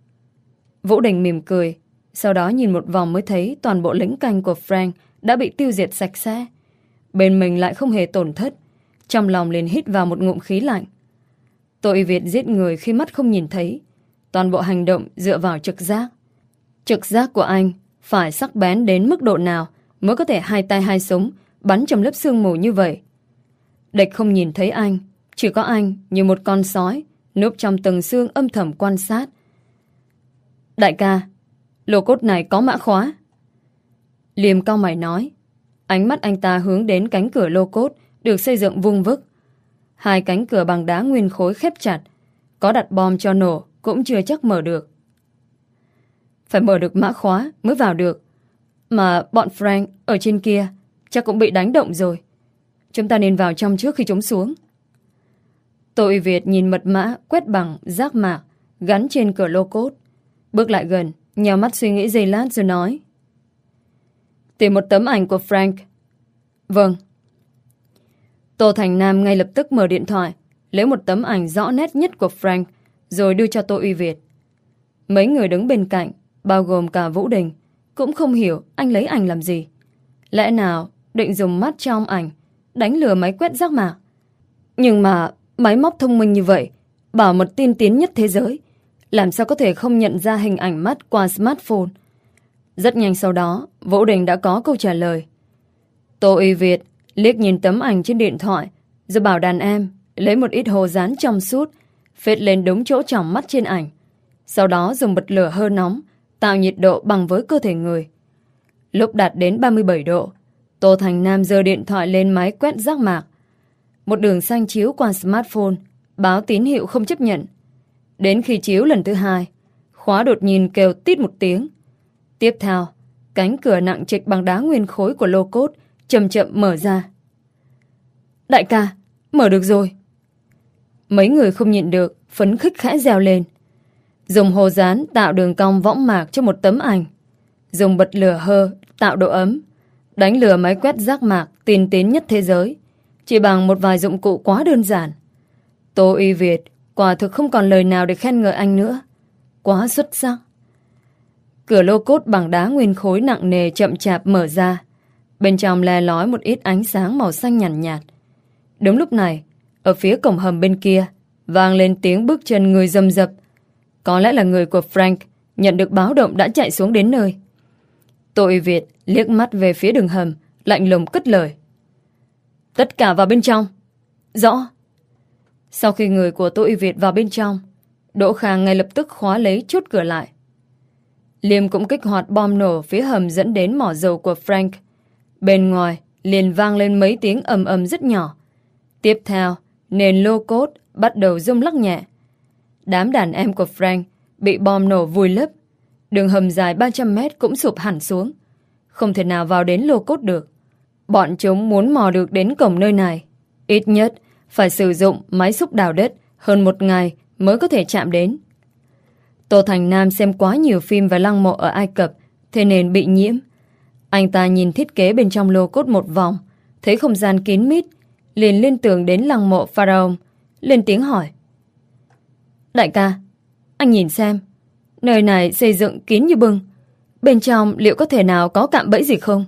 Vũ Đình mỉm cười, sau đó nhìn một vòng mới thấy toàn bộ lính canh của Frank đã bị tiêu diệt sạch sẽ. Bên mình lại không hề tổn thất. Trong lòng liền hít vào một ngụm khí lạnh. Tô Uy Việt giết người khi mắt không nhìn thấy, toàn bộ hành động dựa vào trực giác. Trực giác của anh phải sắc bén đến mức độ nào mới có thể hai tay hai súng bắn trong lớp sương mù như vậy. Địch không nhìn thấy anh, chỉ có anh như một con sói núp trong tầng xương âm thầm quan sát. đại ca, lô cốt này có mã khóa. Liêm cau mày nói. Ánh mắt anh ta hướng đến cánh cửa lô cốt được xây dựng vuông vức. Hai cánh cửa bằng đá nguyên khối khép chặt, có đặt bom cho nổ cũng chưa chắc mở được. Phải mở được mã khóa mới vào được. Mà bọn Frank ở trên kia chắc cũng bị đánh động rồi. Chúng ta nên vào trong trước khi chúng xuống. Tô Uy Việt nhìn mật mã quét bằng giác mạc gắn trên cửa lô cốt, bước lại gần, nhào mắt suy nghĩ giây lát rồi nói: tìm một tấm ảnh của Frank. Vâng. Tô Thành Nam ngay lập tức mở điện thoại, lấy một tấm ảnh rõ nét nhất của Frank, rồi đưa cho Tô Uy Việt. Mấy người đứng bên cạnh, bao gồm cả Vũ Đình, cũng không hiểu anh lấy ảnh làm gì. Lẽ nào định dùng mắt trong ảnh đánh lừa máy quét giác mạc? Nhưng mà máy móc thông minh như vậy, bảo mật tiên tiến nhất thế giới, làm sao có thể không nhận ra hình ảnh mắt qua smartphone? Rất nhanh sau đó, Vũ Đình đã có câu trả lời. Tô Uy Việt liếc nhìn tấm ảnh trên điện thoại, rồi bảo đàn em lấy một ít hồ dán trong suốt, phết lên đúng chỗ tròng mắt trên ảnh. Sau đó dùng bật lửa hơi nóng, tạo nhiệt độ bằng với cơ thể người. Lúc đạt đến ba mươi bảy độ, Tô Thành Nam giơ điện thoại lên máy quét giác mạc. Một đường xanh chiếu qua smartphone, báo tín hiệu không chấp nhận. Đến khi chiếu lần thứ hai, khóa đột nhiên kêu tít một tiếng. Tiếp theo, cánh cửa nặng trịch bằng đá nguyên khối của lô cốt chậm chậm mở ra. Đại ca, mở được rồi. Mấy người không nhịn được, phấn khích khẽ reo lên. Dùng hồ dán tạo đường cong võng mạc cho một tấm ảnh, dùng bật lửa hơ tạo độ ấm, đánh lừa máy quét giác mạc tiên tiến nhất thế giới, chỉ bằng một vài dụng cụ quá đơn giản. Tô Uy Việt quả thực không còn lời nào để khen ngợi anh nữa. Quá xuất sắc. Cửa lô cốt bằng đá nguyên khối nặng nề chậm chạp mở ra. Bên trong le lói một ít ánh sáng màu xanh nhàn nhạt, nhạt. Đúng lúc này, ở phía cổng hầm bên kia vang lên tiếng bước chân người rầm rập. Có lẽ là người của Frank nhận được báo động đã chạy xuống đến nơi. Tô Uy Việt liếc mắt về phía đường hầm, lạnh lùng cất lời. Tất cả vào bên trong. Rõ. Sau khi người của Tô Uy Việt vào bên trong, Đỗ Khang ngay lập tức khóa lấy chốt cửa lại. Liêm cũng kích hoạt bom nổ phía hầm dẫn đến mỏ dầu của Frank. Bên ngoài liền vang lên mấy tiếng ầm ầm rất nhỏ. Tiếp theo, nền lô cốt bắt đầu rung lắc nhẹ. Đám đàn em của Frank bị bom nổ vùi lấp. Đường hầm dài ba trăm mét cũng sụp hẳn xuống, không thể nào vào đến lô cốt được. Bọn chúng muốn mò được đến cổng nơi này, ít nhất phải sử dụng máy xúc đào đất hơn một ngày mới có thể chạm đến. Tô Thành Nam xem quá nhiều phim về lăng mộ ở Ai Cập, thế nên bị nhiễm. Anh ta nhìn thiết kế bên trong lô cốt một vòng, thấy không gian kín mít, liền liên tưởng đến lăng mộ Pharaoh, lên tiếng hỏi. Đại ca, anh nhìn xem, nơi này xây dựng kín như bưng, bên trong liệu có thể nào có cạm bẫy gì không?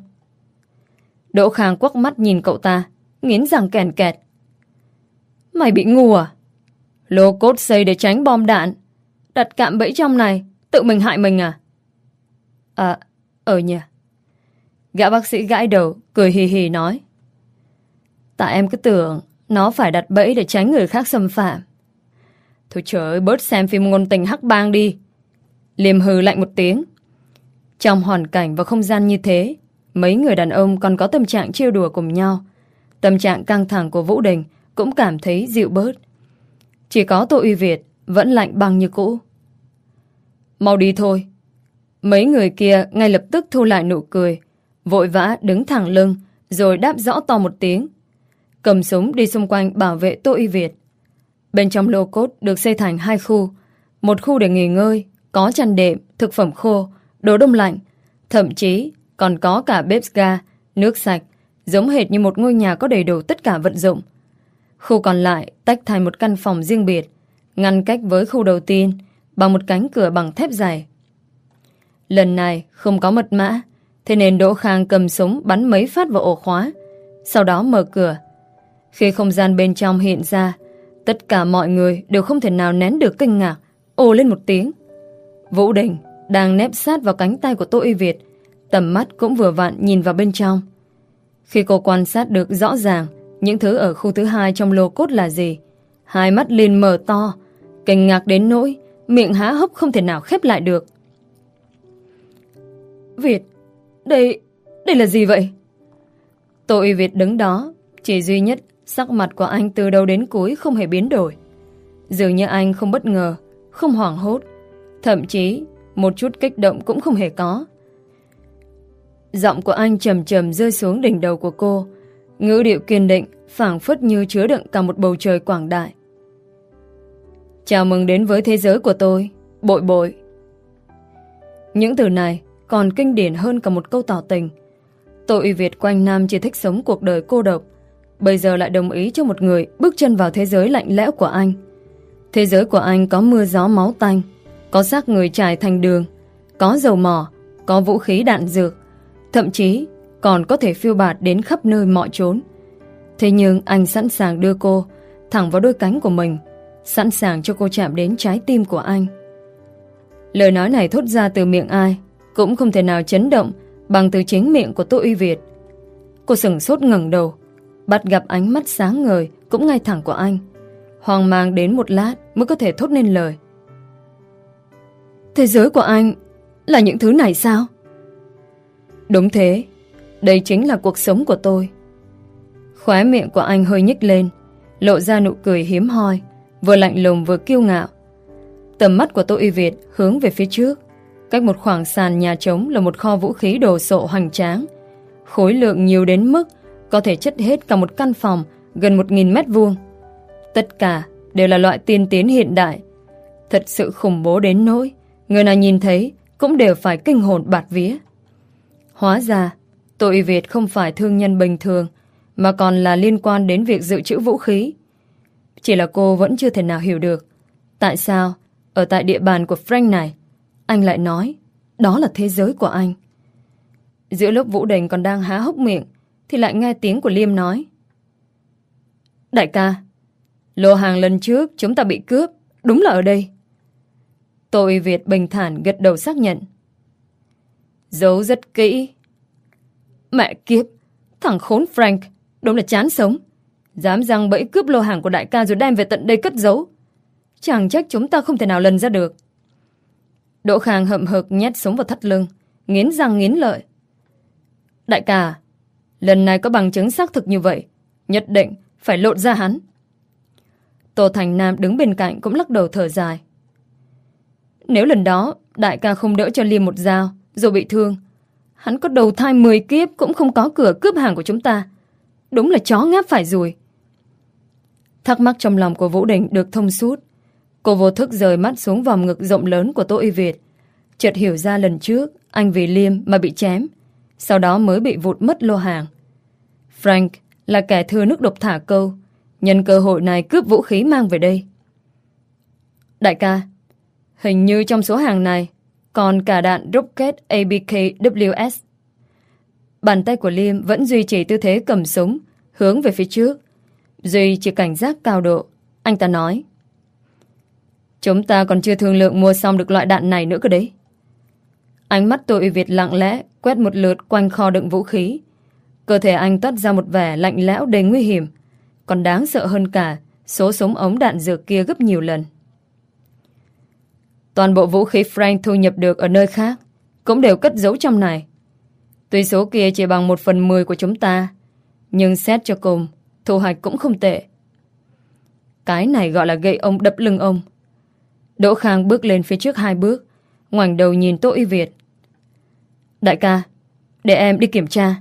Đỗ Khang quắc mắt nhìn cậu ta, nghiến răng kèn kẹt. Mày bị ngu à? Lô cốt xây để tránh bom đạn. Đặt cạm bẫy trong này, tự mình hại mình à? À, ở nhà. Gã bác sĩ gãi đầu, cười hì hì nói. Tại em cứ tưởng nó phải đặt bẫy để tránh người khác xâm phạm. Thôi trời ơi, bớt xem phim ngôn tình hắc bang đi. Liêm hừ lạnh một tiếng. Trong hoàn cảnh và không gian như thế, mấy người đàn ông còn có tâm trạng trêu đùa cùng nhau. Tâm trạng căng thẳng của Vũ Đình cũng cảm thấy dịu bớt. Chỉ có Tô Uy Việt vẫn lạnh băng như cũ. Mau đi thôi. Mấy người kia ngay lập tức thu lại nụ cười, vội vã đứng thẳng lưng, rồi đáp rõ to một tiếng. Cầm súng đi xung quanh bảo vệ Tô Uy Việt. Bên trong lô cốt được xây thành hai khu. Một khu để nghỉ ngơi, có chăn đệm, thực phẩm khô, đồ đông lạnh, thậm chí còn có cả bếp ga, nước sạch, giống hệt như một ngôi nhà có đầy đủ tất cả vận dụng. Khu còn lại tách thành một căn phòng riêng biệt, ngăn cách với khu đầu tiên bằng một cánh cửa bằng thép dày. Lần này không có mật mã, thế nên Đỗ Khang cầm súng bắn mấy phát vào ổ khóa, sau đó mở cửa. Khi không gian bên trong hiện ra, tất cả mọi người đều không thể nào nén được kinh ngạc, ồ lên một tiếng. Vũ Đình đang nép sát vào cánh tay của Tô Uy Việt, tầm mắt cũng vừa vặn nhìn vào bên trong. Khi cô quan sát được rõ ràng những thứ ở khu thứ hai trong lô cốt là gì, hai mắt liền mở to, kinh ngạc đến nỗi miệng há hốc không thể nào khép lại được. Việt, đây, đây là gì vậy? Tô Uy Việt đứng đó, chỉ duy nhất sắc mặt của anh từ đầu đến cuối không hề biến đổi. Dường như anh không bất ngờ, không hoảng hốt, thậm chí một chút kích động cũng không hề có. Giọng của anh trầm trầm rơi xuống đỉnh đầu của cô, ngữ điệu kiên định, phảng phất như chứa đựng cả một bầu trời quảng đại. Chào mừng đến với thế giới của tôi, bội bội. Những từ này còn kinh điển hơn cả một câu tỏ tình. Tô Uy Việt quanh năm chỉ thích sống cuộc đời cô độc, bây giờ lại đồng ý cho một người bước chân vào thế giới lạnh lẽo của anh. Thế giới của anh có mưa gió máu tanh, có xác người trải thành đường, có dầu mỏ, có vũ khí đạn dược, thậm chí còn có thể phiêu bạt đến khắp nơi mọi chốn. Thế nhưng anh sẵn sàng đưa cô thẳng vào đôi cánh của mình, sẵn sàng cho cô chạm đến trái tim của anh. Lời nói này thốt ra từ miệng ai cũng không thể nào chấn động bằng từ chính miệng của Tô Uy Việt. Cô sửng sốt ngẩng đầu, bắt gặp ánh mắt sáng ngời cũng ngay thẳng của anh, hoang mang đến một lát mới có thể thốt nên lời. Thế giới của anh là những thứ này sao? Đúng thế, đây chính là cuộc sống của tôi. Khóe miệng của anh hơi nhếch lên, lộ ra nụ cười hiếm hoi, vừa lạnh lùng vừa kiêu ngạo. Tầm mắt của Tô Uy Việt hướng về phía trước. Cách một khoảng sàn nhà trống là một kho vũ khí đồ sộ hoành tráng, khối lượng nhiều đến mức có thể chất hết cả một căn phòng gần một nghìn mét vuông. Tất cả đều là loại tiên tiến hiện đại, thật sự khủng bố đến nỗi người nào nhìn thấy cũng đều phải kinh hồn bạt vía. Hóa ra Tô Uy Việt không phải thương nhân bình thường, mà còn là liên quan đến việc dự trữ vũ khí. Chỉ là cô vẫn chưa thể nào hiểu được tại sao ở tại địa bàn của Frank này anh lại nói đó là thế giới của anh. Giữa lúc Vũ Đình còn đang há hốc miệng thì lại nghe tiếng của Liêm nói: Đại ca, lô hàng lần trước chúng ta bị cướp đúng là ở đây. Tô Uy Việt bình thản gật đầu xác nhận. Giấu rất kỹ. Mẹ kiếp, thằng khốn Frank đúng là chán sống, dám giăng bẫy cướp lô hàng của đại ca rồi đem về tận đây cất giấu. Chẳng trách chúng ta không thể nào lần ra được. Đỗ Khang hậm hực nhét súng vào thắt lưng, nghiến răng nghiến lợi. Đại ca, lần này có bằng chứng xác thực như vậy, nhất định phải lột ra hắn. Tô Thành Nam đứng bên cạnh cũng lắc đầu thở dài. Nếu lần đó đại ca không đỡ cho Liêm một dao rồi bị thương, hắn có đầu thai mười kiếp cũng không có cửa cướp hàng của chúng ta. Đúng là chó ngáp phải ruồi. Thắc mắc trong lòng của Vũ Đình được thông suốt. Cô vô thức rời mắt xuống vòng ngực rộng lớn của Tô Uy Việt, chợt hiểu ra lần trước anh vì Liêm mà bị chém, sau đó mới bị vụt mất lô hàng. Frank là kẻ thừa nước độc thả câu, nhân cơ hội này cướp vũ khí mang về đây. Đại ca, hình như trong số hàng này còn cả đạn rocket a bê ca vê ét. Bàn tay của Liêm vẫn duy trì tư thế cầm súng hướng về phía trước. Duy chỉ cảnh giác cao độ. Anh ta nói: Chúng ta còn chưa thương lượng mua xong được loại đạn này nữa cơ đấy. Ánh mắt Tô Uy Việt lặng lẽ quét một lượt quanh kho đựng vũ khí. Cơ thể anh toát ra một vẻ lạnh lẽo đầy nguy hiểm. Còn đáng sợ hơn cả, số súng ống đạn dược kia gấp nhiều lần. Toàn bộ vũ khí Frank thu nhập được ở nơi khác cũng đều cất giấu trong này. Tuy số kia chỉ bằng một phần mười của chúng ta, nhưng xét cho cùng, thu hoạch cũng không tệ. Cái này gọi là gậy ông đập lưng ông. Đỗ Khang bước lên phía trước hai bước, ngoảnh đầu nhìn Tô Uy Việt. Đại ca, để em đi kiểm tra.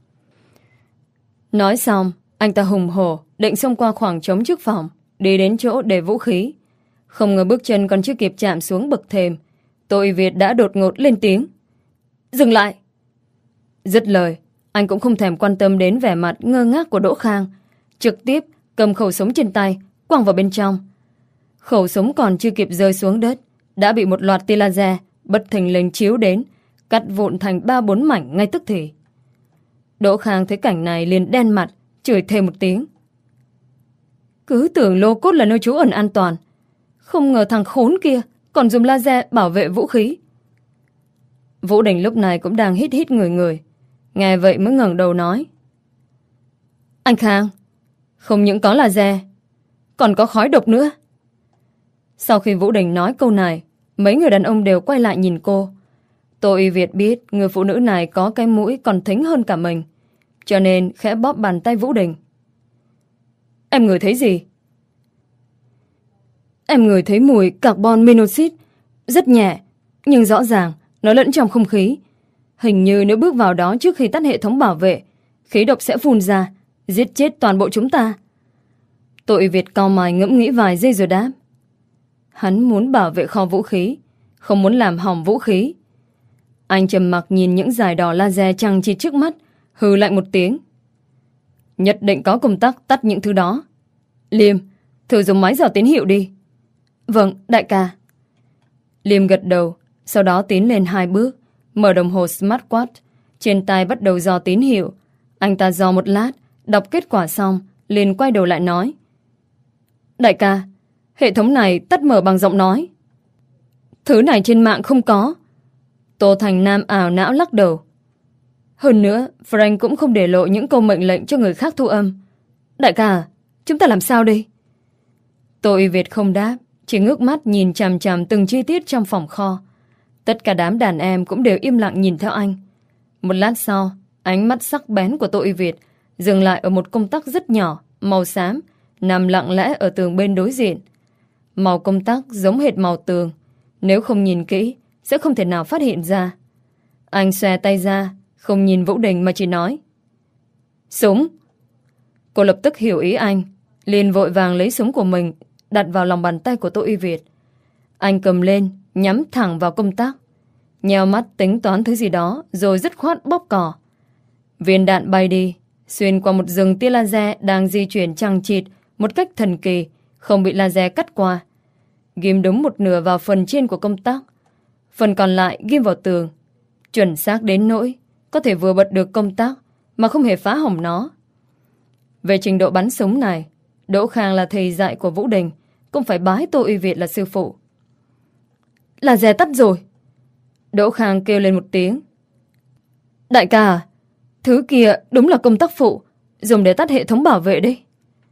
Nói xong, anh ta hùng hổ định xông qua khoảng trống trước phòng, đi đến chỗ để vũ khí. Không ngờ bước chân còn chưa kịp chạm xuống bậc thềm, Tô Uy Việt đã đột ngột lên tiếng. Dừng lại! Dứt lời, anh cũng không thèm quan tâm đến vẻ mặt ngơ ngác của Đỗ Khang, trực tiếp cầm khẩu súng trên tay quăng vào bên trong. Khẩu súng còn chưa kịp rơi xuống đất, đã bị một loạt tia laser bất thình lình chiếu đến, cắt vụn thành ba bốn mảnh ngay tức thì. Đỗ Khang thấy cảnh này liền đen mặt, chửi thêm một tiếng. Cứ tưởng lô cốt là nơi trú ẩn an toàn, không ngờ thằng khốn kia còn dùng laser bảo vệ vũ khí. Vũ Đình lúc này cũng đang hít hít người người, nghe vậy mới ngẩng đầu nói. Anh Khang, không những có laser, còn có khói độc nữa. Sau khi Vũ Đình nói câu này, mấy người đàn ông đều quay lại nhìn cô. Tô Uy Việt biết người phụ nữ này có cái mũi còn thính hơn cả mình, cho nên khẽ bóp bàn tay Vũ Đình. Em ngửi thấy gì? Em ngửi thấy mùi carbon monoxide, rất nhẹ, nhưng rõ ràng nó lẫn trong không khí. Hình như nếu bước vào đó trước khi tắt hệ thống bảo vệ, khí độc sẽ phun ra, giết chết toàn bộ chúng ta. Tô Uy Việt cau mày ngẫm nghĩ vài giây rồi đáp. Hắn muốn bảo vệ kho vũ khí, không muốn làm hỏng vũ khí. Anh trầm mặc nhìn những dải đỏ laser chằng chịt trước mắt, hừ lạnh một tiếng. Nhất định có công tắc tắt những thứ đó. Liêm, thử dùng máy dò tín hiệu đi. Vâng, đại ca. Liêm gật đầu, sau đó tiến lên hai bước, mở đồng hồ smartwatch, trên tay bắt đầu dò tín hiệu. Anh ta dò một lát, đọc kết quả xong, liền quay đầu lại nói. Đại ca, hệ thống này tắt mở bằng giọng nói. Thứ này trên mạng không có. Tô Thành Nam ảo não lắc đầu. Hơn nữa, Frank cũng không để lộ những câu mệnh lệnh cho người khác thu âm. Đại ca, chúng ta làm sao đây? Tô Uy Việt không đáp, chỉ ngước mắt nhìn chằm chằm từng chi tiết trong phòng kho. Tất cả đám đàn em cũng đều im lặng nhìn theo anh. Một lát sau, ánh mắt sắc bén của Tô Uy Việt dừng lại ở một công tắc rất nhỏ, màu xám, nằm lặng lẽ ở tường bên đối diện. Màu công tắc giống hệt màu tường, nếu không nhìn kỹ sẽ không thể nào phát hiện ra. Anh xòe tay ra, không nhìn Vũ Đình mà chỉ nói. Súng! Cô lập tức hiểu ý anh, liền vội vàng lấy súng của mình đặt vào lòng bàn tay của Tô Uy Việt. Anh cầm lên, nhắm thẳng vào công tắc, nheo mắt tính toán thứ gì đó, rồi dứt khoát bóp cò. Viên đạn bay đi, xuyên qua một rừng tia laser đang di chuyển chằng chịt một cách thần kỳ, không bị laser cắt qua. Ghim đúng một nửa vào phần trên của công tắc, phần còn lại ghim vào tường, chuẩn xác đến nỗi có thể vừa bật được công tắc mà không hề phá hỏng nó. Về trình độ bắn súng này, Đỗ Khang là thầy dạy của Vũ Đình, cũng phải bái Tô Uy Việt là sư phụ. Laser tắt rồi! Đỗ Khang kêu lên một tiếng. Đại ca à, thứ kia đúng là công tắc phụ, dùng để tắt hệ thống bảo vệ đấy.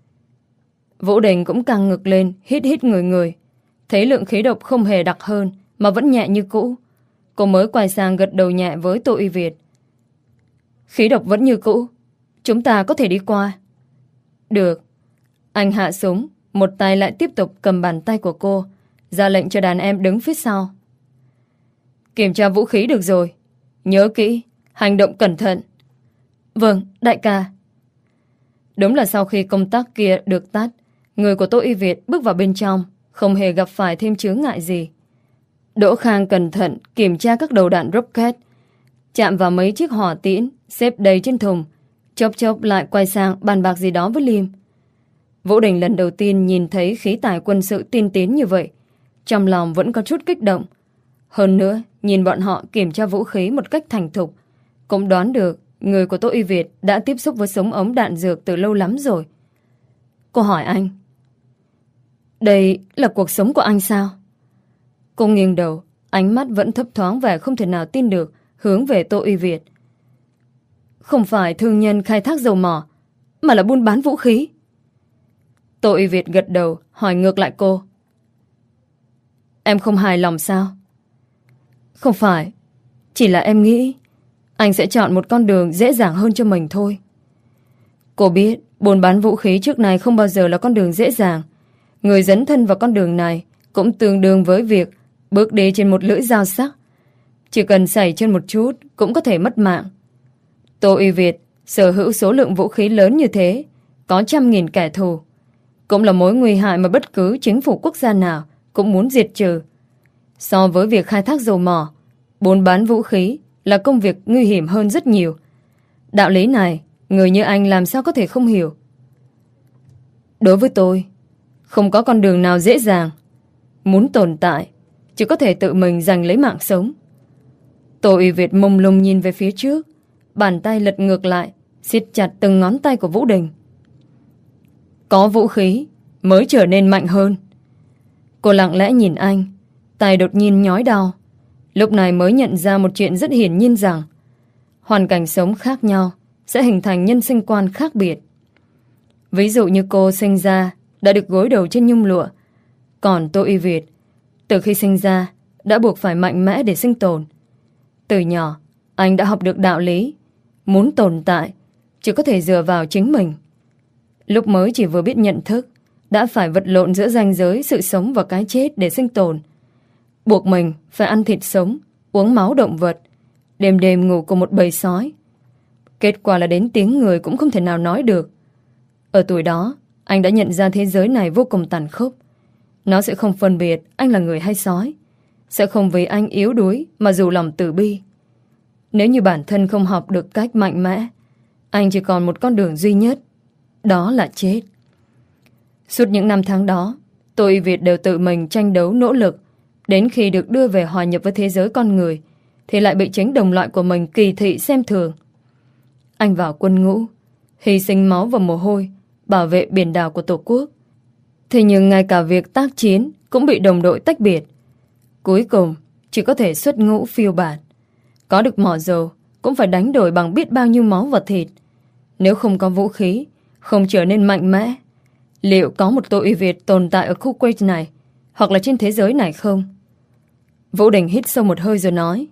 Vũ Đình cũng căng ngực lên, hít hít người người. Thấy lượng khí độc không hề đặc hơn, mà vẫn nhẹ như cũ. Cô mới quay sang gật đầu nhẹ với Tô Uy Việt. Khí độc vẫn như cũ, chúng ta có thể đi qua. Được. Anh hạ súng, một tay lại tiếp tục cầm bàn tay của cô, ra lệnh cho đàn em đứng phía sau. Kiểm tra vũ khí được rồi, nhớ kỹ, hành động cẩn thận. Vâng, đại ca. Đúng là sau khi công tắc kia được tắt, người của Tô Uy Việt bước vào bên trong, không hề gặp phải thêm chướng ngại gì. Đỗ Khang cẩn thận kiểm tra các đầu đạn rocket, chạm vào mấy chiếc hỏa tiễn xếp đầy trên thùng, chốc chốc lại quay sang bàn bạc gì đó với Liêm. Vũ Đình lần đầu tiên nhìn thấy khí tài quân sự tiên tiến như vậy, trong lòng vẫn có chút kích động. Hơn nữa, nhìn bọn họ kiểm tra vũ khí một cách thành thục, cũng đoán được người của Tô Uy Việt đã tiếp xúc với súng ống đạn dược từ lâu lắm rồi. Cô hỏi anh. Đây là cuộc sống của anh sao? Cô nghiêng đầu, ánh mắt vẫn thấp thoáng và không thể nào tin được, hướng về Tô Uy Việt. Không phải thương nhân khai thác dầu mỏ, mà là buôn bán vũ khí. Tô Uy Việt gật đầu, hỏi ngược lại cô. Em không hài lòng sao? Không phải, chỉ là em nghĩ anh sẽ chọn một con đường dễ dàng hơn cho mình thôi. Cô biết buôn bán vũ khí trước này không bao giờ là con đường dễ dàng. Người dấn thân vào con đường này cũng tương đương với việc bước đi trên một lưỡi dao sắc. Chỉ cần xảy chân một chút cũng có thể mất mạng. Tô Uy Việt sở hữu số lượng vũ khí lớn như thế, có trăm nghìn kẻ thù, cũng là mối nguy hại mà bất cứ chính phủ quốc gia nào cũng muốn diệt trừ. So với việc khai thác dầu mỏ, buôn bán vũ khí là công việc nguy hiểm hơn rất nhiều. Đạo lý này, người như anh làm sao có thể không hiểu. Đối với tôi, không có con đường nào dễ dàng. Muốn tồn tại, chỉ có thể tự mình giành lấy mạng sống. Tô Uy Việt mông lung nhìn về phía trước, bàn tay lật ngược lại, siết chặt từng ngón tay của Vũ Đình. Có vũ khí mới trở nên mạnh hơn. Cô lặng lẽ nhìn anh, tay đột nhiên nhói đau. Lúc này mới nhận ra một chuyện rất hiển nhiên rằng hoàn cảnh sống khác nhau sẽ hình thành nhân sinh quan khác biệt. Ví dụ như cô sinh ra đã được gối đầu trên nhung lụa, còn Tô Uy Việt từ khi sinh ra đã buộc phải mạnh mẽ để sinh tồn. Từ nhỏ anh đã học được đạo lý, muốn tồn tại chỉ có thể dựa vào chính mình. Lúc mới chỉ vừa biết nhận thức, đã phải vật lộn giữa ranh giới sự sống và cái chết để sinh tồn. Buộc mình phải ăn thịt sống, uống máu động vật, đêm đêm ngủ cùng một bầy sói. Kết quả là đến tiếng người cũng không thể nào nói được. Ở tuổi đó, anh đã nhận ra thế giới này vô cùng tàn khốc. Nó sẽ không phân biệt anh là người hay sói, sẽ không vì anh yếu đuối mà dù lòng từ bi. Nếu như bản thân không học được cách mạnh mẽ, anh chỉ còn một con đường duy nhất, đó là chết. Suốt những năm tháng đó, Tô Uy Việt đều tự mình tranh đấu nỗ lực. Đến khi được đưa về hòa nhập với thế giới con người, thì lại bị chính đồng loại của mình kỳ thị xem thường. Anh vào quân ngũ, hy sinh máu và mồ hôi, bảo vệ biển đảo của Tổ quốc. Thế nhưng ngay cả việc tác chiến cũng bị đồng đội tách biệt. Cuối cùng chỉ có thể xuất ngũ phiêu bạt. Có được mỏ dầu cũng phải đánh đổi bằng biết bao nhiêu máu và thịt. Nếu không có vũ khí, không trở nên mạnh mẽ, liệu có một Tô Uy Việt tồn tại ở khu quê này, hoặc là trên thế giới này không? Vũ Đình hít sâu một hơi rồi nói.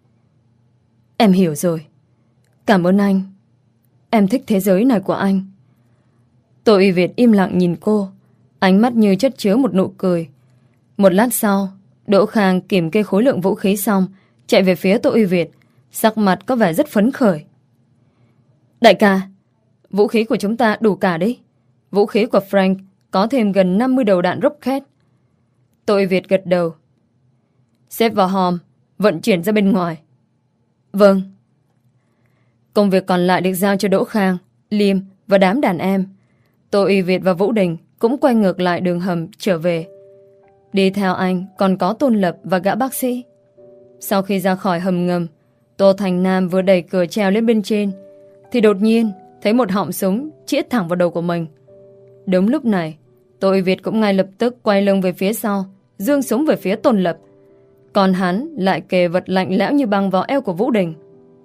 Em hiểu rồi. Cảm ơn anh. Em thích thế giới này của anh. Tô Uy Việt im lặng nhìn cô, ánh mắt như chất chứa một nụ cười. Một lát sau, Đỗ Khang kiểm kê khối lượng vũ khí xong, chạy về phía Tô Uy Việt, sắc mặt có vẻ rất phấn khởi. Đại ca, vũ khí của chúng ta đủ cả đấy. Vũ khí của Frank có thêm gần năm mươi đầu đạn rocket. Tô Uy Việt gật đầu. Xếp vào hòm, vận chuyển ra bên ngoài. Vâng. Công việc còn lại được giao cho Đỗ Khang, Liêm và đám đàn em. Tô Uy Việt và Vũ Đình cũng quay ngược lại đường hầm trở về. Đi theo anh còn có Tôn Lập và gã bác sĩ. Sau khi ra khỏi hầm ngầm, Tô Thành Nam vừa đẩy cửa trèo lên bên trên, thì đột nhiên thấy một họng súng chĩa thẳng vào đầu của mình. Đúng lúc này, Tô Uy Việt cũng ngay lập tức quay lưng về phía sau, giương súng về phía Tôn Lập. Còn hắn lại kề vật lạnh lẽo như băng vào eo của Vũ Đình.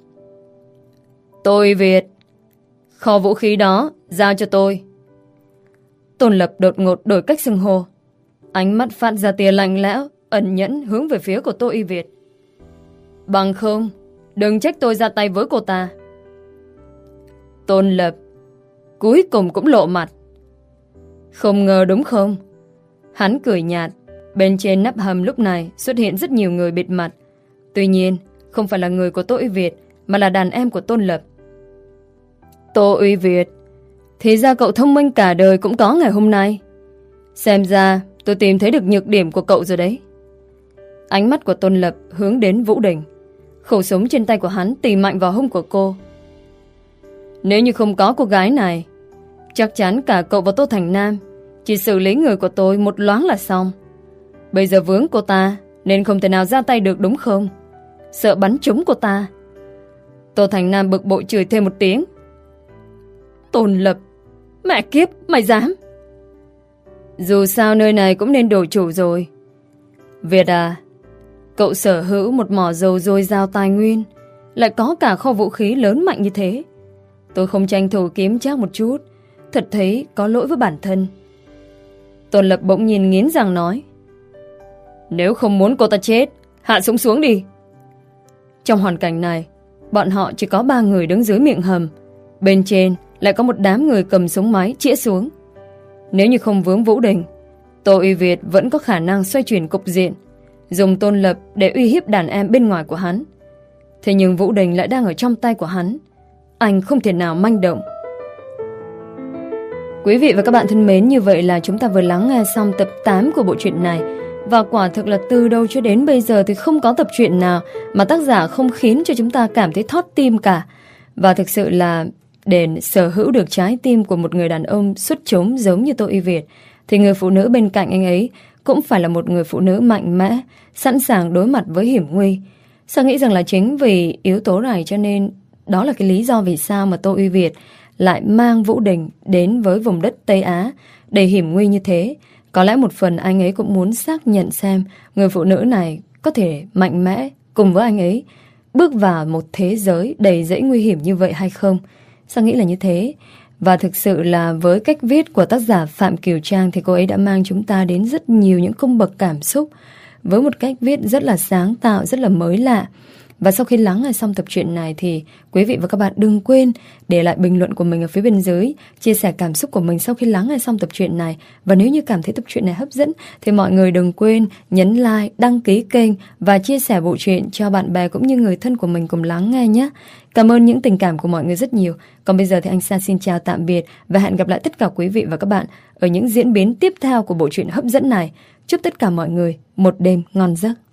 Tô Uy Việt, kho vũ khí đó giao cho tôi. Tôn Lập đột ngột đổi cách xưng hô, ánh mắt phát ra tia lạnh lẽo ẩn nhẫn hướng về phía của Tô Uy Việt. Bằng không, đừng trách tôi ra tay với cô ta. Tôn Lập cuối cùng cũng lộ mặt. Không ngờ đúng không? Hắn cười nhạt. Bên trên nắp hầm lúc này xuất hiện rất nhiều người bịt mặt. Tuy nhiên không phải là người của Tô Uy Việt, mà là đàn em của Tôn Lập. Tô Uy Việt, thì ra cậu thông minh cả đời cũng có ngày hôm nay. Xem ra tôi tìm thấy được nhược điểm của cậu rồi đấy. Ánh mắt của Tôn Lập hướng đến Vũ Đình. Khẩu súng trên tay của hắn tì mạnh vào hông của cô. Nếu như không có cô gái này, chắc chắn cả cậu và Tô Thành Nam chỉ xử lý người của tôi một loáng là xong. Bây giờ vướng cô ta nên không thể nào ra tay được đúng không? Sợ bắn trúng cô ta. Tô Thành Nam bực bội chửi thêm một tiếng. Tôn Lập, mẹ kiếp, mày dám? Dù sao nơi này cũng nên đổi chủ rồi. Việt à, cậu sở hữu một mỏ dầu dồi dào tài nguyên, lại có cả kho vũ khí lớn mạnh như thế. Tôi không tranh thủ kiếm chắc một chút, thật thấy có lỗi với bản thân. Tôn Lập bỗng nhìn nghiến răng nói: Nếu không muốn cô ta chết, hạ súng xuống đi. Trong hoàn cảnh này, bọn họ chỉ có ba người đứng dưới miệng hầm, bên trên lại có một đám người cầm súng máy chĩa xuống. Nếu như không vướng Vũ Đình, Tô Uy Việt vẫn có khả năng xoay chuyển cục diện, dùng Tôn Lập để uy hiếp đàn em bên ngoài của hắn. Thế nhưng Vũ Đình lại đang ở trong tay của hắn, anh không thể nào manh động. Quý vị và các bạn thân mến, như vậy là chúng ta vừa lắng nghe xong tập tám của bộ truyện này. Và quả thực là từ đầu cho đến bây giờ thì không có tập truyện nào mà tác giả không khiến cho chúng ta cảm thấy thót tim cả. Và thực sự là để sở hữu được trái tim của một người đàn ông xuất chúng giống như Tô Uy Việt, thì người phụ nữ bên cạnh anh ấy cũng phải là một người phụ nữ mạnh mẽ, sẵn sàng đối mặt với hiểm nguy. Sao nghĩ rằng là chính vì yếu tố này cho nên đó là cái lý do vì sao mà Tô Uy Việt lại mang Vũ Đình đến với vùng đất Tây Á đầy hiểm nguy như thế. Có lẽ một phần anh ấy cũng muốn xác nhận xem người phụ nữ này có thể mạnh mẽ cùng với anh ấy bước vào một thế giới đầy dẫy nguy hiểm như vậy hay không. Sao nghĩ là như thế. Và thực sự là với cách viết của tác giả Phạm Kiều Trang thì cô ấy đã mang chúng ta đến rất nhiều những cung bậc cảm xúc với một cách viết rất là sáng tạo, rất là mới lạ. Và sau khi lắng nghe xong tập truyện này thì quý vị và các bạn đừng quên để lại bình luận của mình ở phía bên dưới, chia sẻ cảm xúc của mình sau khi lắng nghe xong tập truyện này. Và nếu như cảm thấy tập truyện này hấp dẫn thì mọi người đừng quên nhấn like, đăng ký kênh và chia sẻ bộ truyện cho bạn bè cũng như người thân của mình cùng lắng nghe nhé. Cảm ơn những tình cảm của mọi người rất nhiều. Còn bây giờ thì anh Sa xin chào tạm biệt và hẹn gặp lại tất cả quý vị và các bạn ở những diễn biến tiếp theo của bộ truyện hấp dẫn này. Chúc tất cả mọi người một đêm ngon giấc.